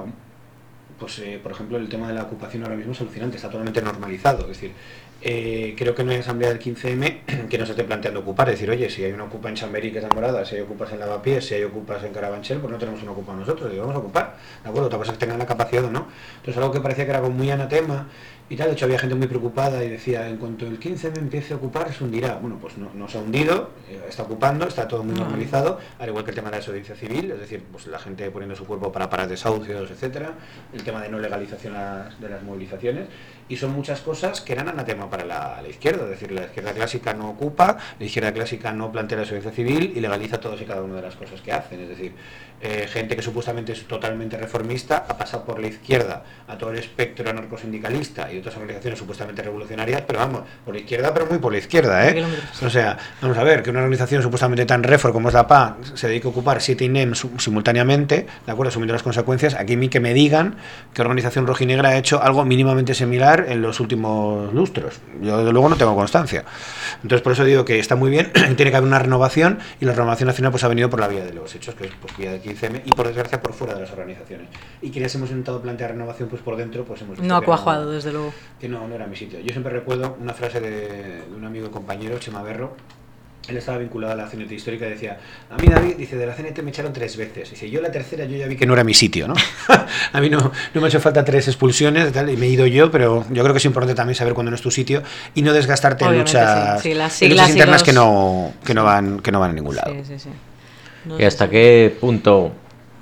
pues eh, por ejemplo, el tema de la ocupación ahora mismo es alucinante, está totalmente normalizado. Es decir, eh, creo que no hay asamblea del quince eme que no se esté planteando ocupar. Es decir, oye, si hay una ocupa en Chamberí que es la Morada, si hay ocupas en Lavapiés, si hay ocupas en Carabanchel, pues no tenemos una ocupa nosotros, digo, vamos a ocupar, ¿de acuerdo? Otra cosa es que tengan la capacidad o no. Entonces, algo que parecía que era como muy anatema y tal, de hecho había gente muy preocupada y decía, en cuanto el quince eme empiece a ocupar, se hundirá. Bueno, pues no, no se ha hundido, está ocupando, está todo muy normalizado, al igual que el tema de la desobediencia civil, es decir, pues la gente poniendo su cuerpo para parar desahucios, etcétera, el tema de no legalización de las movilizaciones, y son muchas cosas que eran anatema para la, la izquierda, es decir, la izquierda clásica no ocupa, la izquierda clásica no plantea la desobediencia civil y legaliza todas y cada una de las cosas que hacen, es decir, eh, gente que supuestamente es totalmente reformista ha pasado por la izquierda a todo el espectro anarcosindicalista y otras organizaciones supuestamente revolucionarias, pero vamos, por la izquierda, pero muy por la izquierda, ¿eh? O sea, vamos a ver, que una organización supuestamente tan refor como es la P A se dedique a ocupar siete I N E M simultáneamente, ¿de acuerdo? Asumiendo las consecuencias, aquí a mí que me digan que organización rojinegra ha hecho algo mínimamente similar en los últimos lustros. Yo, desde luego, no tengo constancia. Entonces, por eso digo que está muy bien, tiene que haber una renovación, y la renovación nacional pues ha venido por la vía de los hechos, que es pues, vía del quince eme, y por desgracia por fuera de las organizaciones. Y quienes hemos intentado plantear renovación pues por dentro, pues hemos visto no ha que cuajado, no, desde luego. Que no, no era mi sitio. Yo siempre recuerdo una frase de, de un amigo y compañero, Chema Berro. Él estaba vinculado a la C N T histórica y decía, a mí David, dice, de la C N T me echaron tres veces. Dice, yo la tercera yo ya vi que no era mi sitio, ¿no? A mí no, no me ha hecho falta tres expulsiones tal, y me he ido yo, pero yo creo que es importante también saber cuándo no es tu sitio y no desgastarte en luchas, sí. Sí, las en luchas internas los... que no, que, no van, que no van a ningún lado. Sí, sí, sí. No ¿Y hasta qué punto,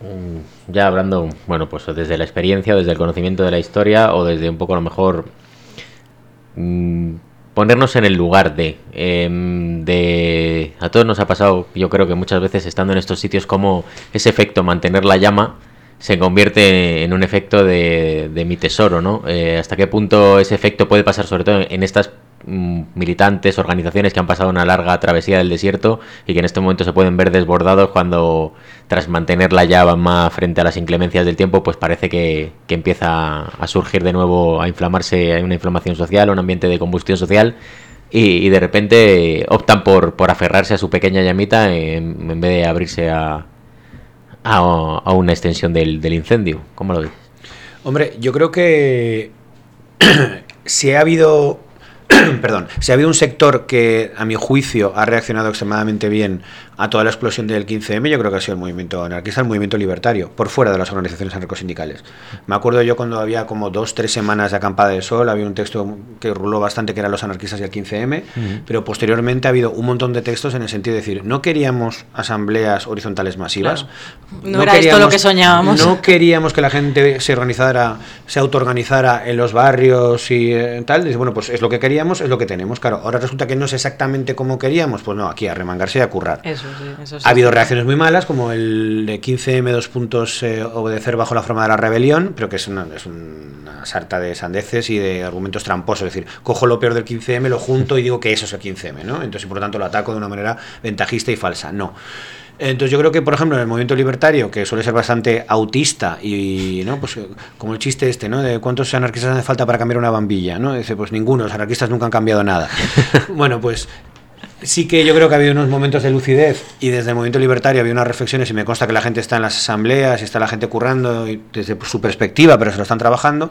ya hablando, bueno, pues desde la experiencia, desde el conocimiento de la historia o desde un poco a lo mejor... Mmm, ponernos en el lugar de, eh, de... A todos nos ha pasado, yo creo que muchas veces estando en estos sitios, como ese efecto mantener la llama se convierte en un efecto de, de mi tesoro, ¿no? Eh, ¿Hasta qué punto ese efecto puede pasar, sobre todo en estas mm, militantes, organizaciones que han pasado una larga travesía del desierto y que en este momento se pueden ver desbordados cuando, tras mantener la llama frente a las inclemencias del tiempo, pues parece que, que empieza a surgir de nuevo, a inflamarse, hay una inflamación social, un ambiente de combustión social, y, y de repente optan por, por aferrarse a su pequeña llamita en, en vez de abrirse a, a, a una extensión del, del incendio? ¿Cómo lo ves? Hombre, yo creo que si ha habido... Perdón, si ha habido un sector que, a mi juicio, ha reaccionado extremadamente bien a toda la explosión del quince eme, yo creo que ha sido el movimiento anarquista, el movimiento libertario, por fuera de las organizaciones anarcosindicales. Me acuerdo yo cuando había como dos, tres semanas de acampada de sol, había un texto que ruló bastante que eran los anarquistas y el quince eme, uh-huh. Pero posteriormente ha habido un montón de textos en el sentido de decir, no queríamos asambleas horizontales masivas. Claro. No, no era esto lo que soñábamos. No queríamos que la gente se organizara, se autoorganizara en los barrios y eh, tal. Dice, bueno, pues es lo que queríamos, es lo que tenemos. Claro, ahora resulta que no es exactamente como queríamos, pues no, aquí a remangarse y a currar. Eso. Sí, eso sí, ha habido sí. reacciones muy malas, como el de quince eme, dos puntos, eh, obedecer bajo la forma de la rebelión, pero que es una, es una sarta de sandeces y de argumentos tramposos. Es decir, cojo lo peor del quince eme, lo junto y digo que eso es el quince eme, ¿no? Entonces, por lo tanto, lo ataco de una manera ventajista y falsa. No. Entonces yo creo que, por ejemplo, en el movimiento libertario, que suele ser bastante autista y, ¿no? Pues como el chiste este, ¿no? De cuántos anarquistas hace falta para cambiar una bombilla, ¿no? Dice, pues ninguno, los anarquistas nunca han cambiado nada. Bueno, pues sí que yo creo que ha habido unos momentos de lucidez y desde el movimiento libertario había unas reflexiones y me consta que la gente está en las asambleas y está la gente currando y desde su perspectiva, pero se lo están trabajando,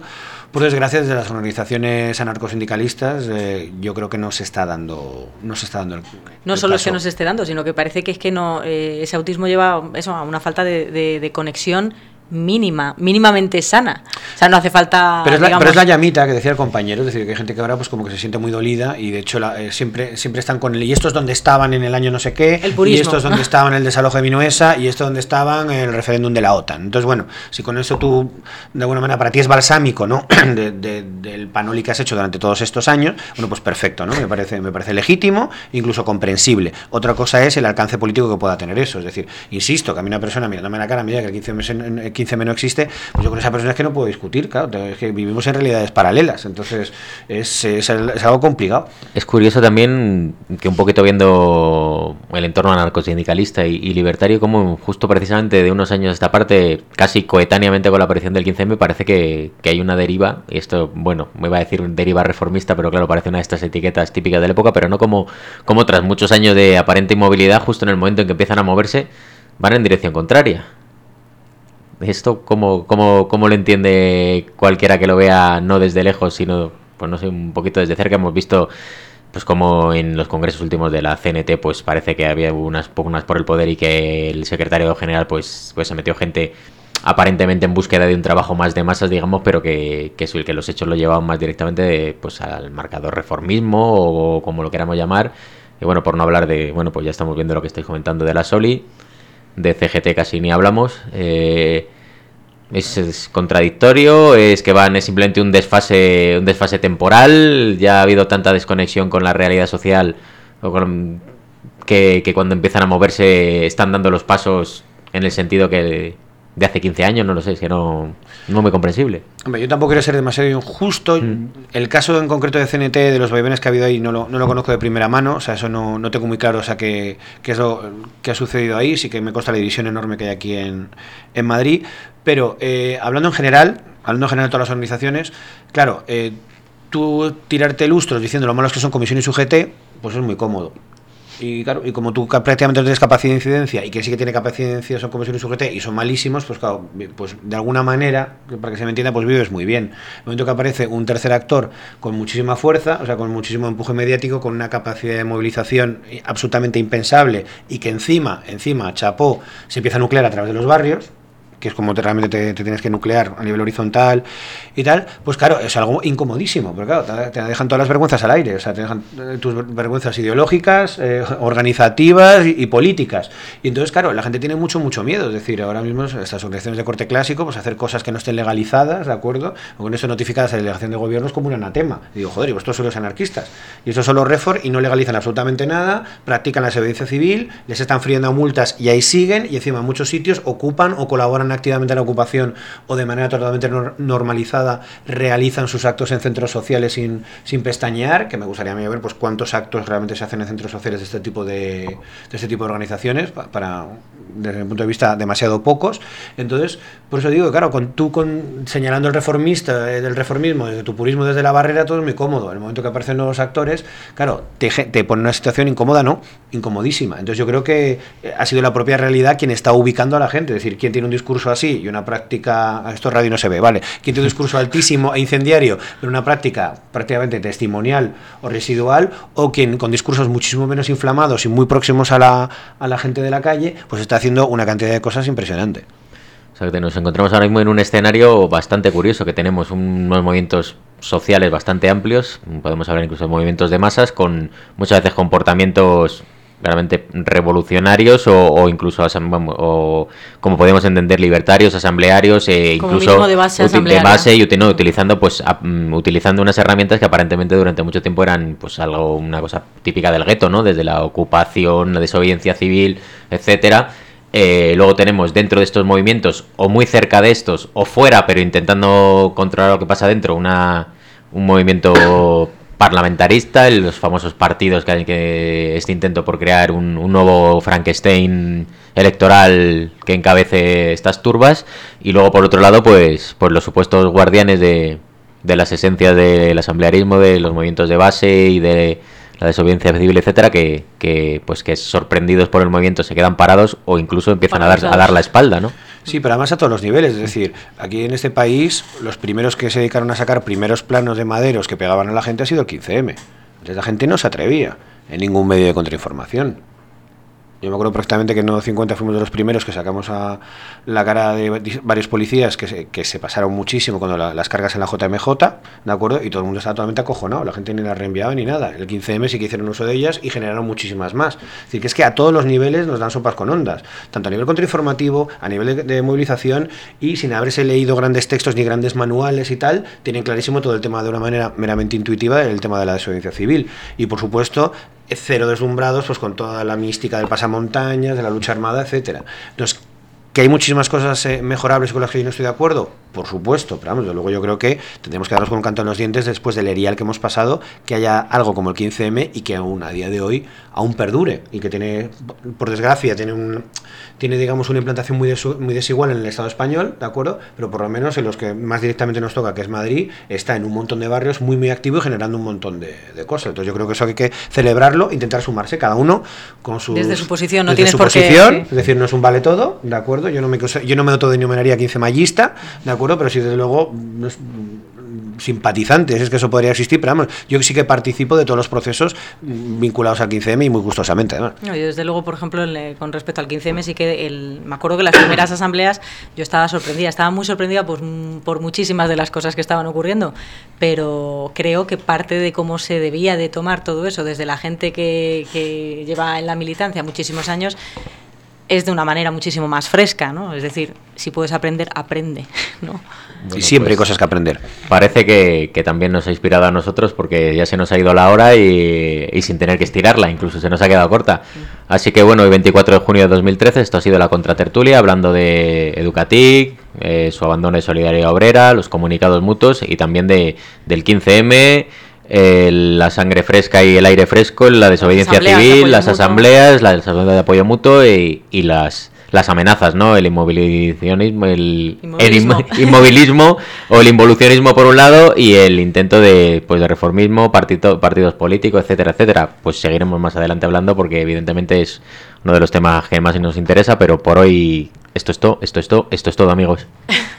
por desgracia, desde las organizaciones anarcosindicalistas, eh, yo creo que no se está dando, no se está dando el, no el solo caso. es que no se esté dando, sino que parece que es que no, eh, ese autismo lleva eso a una falta de, de, de conexión mínima, mínimamente sana. O sea, no hace falta... Pero es, la, digamos... pero es la llamita que decía el compañero, es decir, que hay gente que ahora pues como que se siente muy dolida y de hecho la, eh, siempre siempre están con el... Y esto es donde estaban en el año no sé qué, el purismo. Y esto es donde estaban en el desalojo de Minuesa, y esto es donde estaban en el referéndum de la OTAN. Entonces, bueno, si con eso tú, de alguna manera, para ti es balsámico, ¿no? De, de, del panoli que has hecho durante todos estos años, bueno, pues perfecto, ¿no? Me parece, me parece legítimo, incluso comprensible. Otra cosa es el alcance político que pueda tener eso. Es decir, insisto, que a mí una persona mirándome en la cara me diga que el quince eme no existe, pues yo con esa persona es que no puedo discutir, claro, es que vivimos en realidades paralelas, entonces es, es, es algo complicado. Es curioso también que un poquito viendo el entorno anarcosindicalista y, y libertario, como justo precisamente de unos años a esta parte, casi coetáneamente con la aparición del quince eme, parece que, que hay una deriva, y esto, bueno, me iba a decir deriva reformista, pero claro, parece una de estas etiquetas típicas de la época, pero no como, como tras muchos años de aparente inmovilidad, justo en el momento en que empiezan a moverse, van en dirección contraria. ¿Esto cómo, cómo, cómo lo entiende cualquiera que lo vea no desde lejos, sino, pues no sé, un poquito desde cerca? Hemos visto, pues como en los congresos últimos de la C N T, pues parece que había unas pugnas por el poder y que el secretario general, pues, pues se metió gente aparentemente en búsqueda de un trabajo más de masas, digamos, pero que, que, que los hechos lo llevaban más directamente de, pues al marcador reformismo o como lo queramos llamar. Y bueno, por no hablar de, bueno, pues ya estamos viendo lo que estáis comentando de la Soli. De C G T casi ni hablamos. Eh, es, es contradictorio, es que van, es simplemente un desfase, un desfase temporal. Ya ha habido tanta desconexión con la realidad social o con, que, que cuando empiezan a moverse están dando los pasos en el sentido que de hace quince años, no lo sé, es que no, no es muy comprensible. Hombre, yo tampoco quiero ser demasiado injusto. Mm. El caso en concreto de C N T, de los vaivenes que ha habido ahí, no lo, no lo conozco de primera mano, o sea, eso no, no tengo muy claro, o sea, qué es lo que ha sucedido ahí, sí que me consta la división enorme que hay aquí en, en Madrid, pero eh, hablando en general, hablando en general de todas las organizaciones, claro, eh, tú tirarte lustros diciendo lo malos que son Comisión y U G T, pues es muy cómodo. Y claro, y como tú prácticamente no tienes capacidad de incidencia y que sí que tiene capacidad de incidencia son comisiones U G T y son malísimos, pues claro, pues de alguna manera, para que se me entienda, pues vives muy bien. En el momento que aparece un tercer actor con muchísima fuerza, o sea, con muchísimo empuje mediático, con una capacidad de movilización absolutamente impensable y que encima, encima, chapó, se empieza a nuclear a través de los barrios, que es como te, realmente te, te tienes que nuclear a nivel horizontal y tal, pues claro, es algo incomodísimo, porque claro, te, te dejan todas las vergüenzas al aire, o sea, te dejan tus vergüenzas ideológicas, eh, organizativas y, y políticas. Y entonces, claro, la gente tiene mucho, mucho miedo, es decir, ahora mismo estas organizaciones de corte clásico, pues hacer cosas que no estén legalizadas, ¿de acuerdo? O con eso notificadas a la delegación de gobierno es como un anatema. Y digo, joder, y vosotros son los anarquistas. Y estos son los refor y no legalizan absolutamente nada, practican la desobediencia civil, les están friendo multas y ahí siguen, y encima en muchos sitios ocupan o colaboran activamente en la ocupación o de manera totalmente no, normalizada realizan sus actos en centros sociales sin, sin pestañear, que me gustaría a mí ver pues cuántos actos realmente se hacen en centros sociales de este tipo de, de este tipo de organizaciones, para, para desde mi punto de vista demasiado pocos. Entonces, por eso digo que claro, con tú con, señalando el reformista, eh, del reformismo, desde tu purismo, desde la barrera, todo es muy cómodo. En el momento que aparecen nuevos actores, claro, te, te pone una situación incómoda, ¿no? Incomodísima. Entonces yo creo que ha sido la propia realidad quien está ubicando a la gente, es decir, quien tiene un discurso así y una práctica, esto radio no se ve, ¿vale? Quien tiene un discurso altísimo e incendiario, pero una práctica prácticamente testimonial o residual, o quien con discursos muchísimo menos inflamados y muy próximos a la, a la gente de la calle, pues está haciendo una cantidad de cosas impresionante. O sea, que nos encontramos ahora mismo en un escenario bastante curioso, que tenemos unos movimientos sociales bastante amplios, podemos hablar incluso de movimientos de masas, con muchas veces comportamientos realmente revolucionarios o, o incluso o, como podemos entender, libertarios, asamblearios, e incluso de base, uti- de base y uti- no, utilizando pues a, um, utilizando unas herramientas que aparentemente durante mucho tiempo eran pues algo, una cosa típica del gueto, ¿no? Desde la ocupación, la desobediencia civil, etcétera. Eh, luego tenemos dentro de estos movimientos, o muy cerca de estos, o fuera, pero intentando controlar lo que pasa dentro, una un movimiento parlamentarista, los famosos partidos que hay, que este intento por crear un, un nuevo Frankenstein electoral que encabece estas turbas, y luego por otro lado pues, pues los supuestos guardianes de, de las esencias del asamblearismo, de los movimientos de base y de la desobediencia civil, etcétera, que, que pues que sorprendidos por el movimiento se quedan parados o incluso empiezan a dar, a dar la espalda, ¿no? Sí, pero además a todos los niveles, es decir, aquí en este país los primeros que se dedicaron a sacar primeros planos de maderos que pegaban a la gente ha sido el quince eme. Entonces la gente no se atrevía en ningún medio de contrainformación. Yo me acuerdo perfectamente que en No cincuenta fuimos de los primeros que sacamos a la cara de varios policías que se, que se pasaron muchísimo cuando la, las cargas en la J M J, ¿de acuerdo? Y todo el mundo estaba totalmente acojonado, la gente ni las reenviaba ni nada. El quince eme sí que hicieron uso de ellas y generaron muchísimas más. Es decir, que es que a todos los niveles nos dan sopas con ondas, tanto a nivel contrainformativo, a nivel de, de movilización, y sin haberse leído grandes textos ni grandes manuales y tal, tienen clarísimo todo el tema de una manera meramente intuitiva, el tema de la desobediencia civil. Y por supuesto, cero deslumbrados pues con toda la mística del pasamontañas, de la lucha armada, etcétera. Entonces, ¿que hay muchísimas cosas eh, mejorables con las que yo no estoy de acuerdo? Por supuesto, pero vamos, luego yo creo que tendremos que darnos con un canto en los dientes después del erial que hemos pasado, que haya algo como el quince eme y que aún a día de hoy aún perdure y que tiene, por desgracia, tiene un tiene digamos una implantación muy, desu, muy desigual en el Estado español, ¿de acuerdo? Pero por lo menos en los que más directamente nos toca, que es Madrid, está en un montón de barrios muy muy activo y generando un montón de, de cosas. Entonces yo creo que eso hay que celebrarlo, intentar sumarse cada uno con su desde su posición, no desde tienes su por posición, qué, es decir, no es un vale todo, ¿de acuerdo? Yo no me yo no me autodenominaría quince mayista, ¿de acuerdo? Pero sí desde luego no es, simpatizantes, es que eso podría existir, pero vamos, yo sí que participo de todos los procesos vinculados al quince eme y muy gustosamente, además. No, yo desde luego, por ejemplo, el, con respecto al quince eme, sí que el, me acuerdo que las primeras asambleas yo estaba sorprendida, estaba muy sorprendida pues, por muchísimas de las cosas que estaban ocurriendo, pero creo que parte de cómo se debía de tomar todo eso desde la gente que, que lleva en la militancia muchísimos años es de una manera muchísimo más fresca, ¿no? Es decir, si puedes aprender, aprende, ¿no? Bueno, y siempre pues, hay cosas que aprender. Parece que, que también nos ha inspirado a nosotros porque ya se nos ha ido la hora y, y sin tener que estirarla, incluso se nos ha quedado corta. Así que bueno, el veinticuatro de junio de dos mil trece esto ha sido la contratertulia, hablando de Educatic, eh, su abandono de Solidaridad Obrera, los comunicados mutuos y también de del quince eme, eh, la sangre fresca y el aire fresco, la desobediencia civil, de las mutuo. asambleas, la asamblea de apoyo mutuo y, y las... las amenazas, ¿no? El inmovilizacionismo, el inmovilismo. el inmovilismo o el involucionismo por un lado y el intento de pues de reformismo, partido, partidos políticos, etcétera, etcétera. Pues seguiremos más adelante hablando porque evidentemente es uno de los temas que más nos interesa, pero por hoy esto es todo, esto es todo, esto es todo, amigos.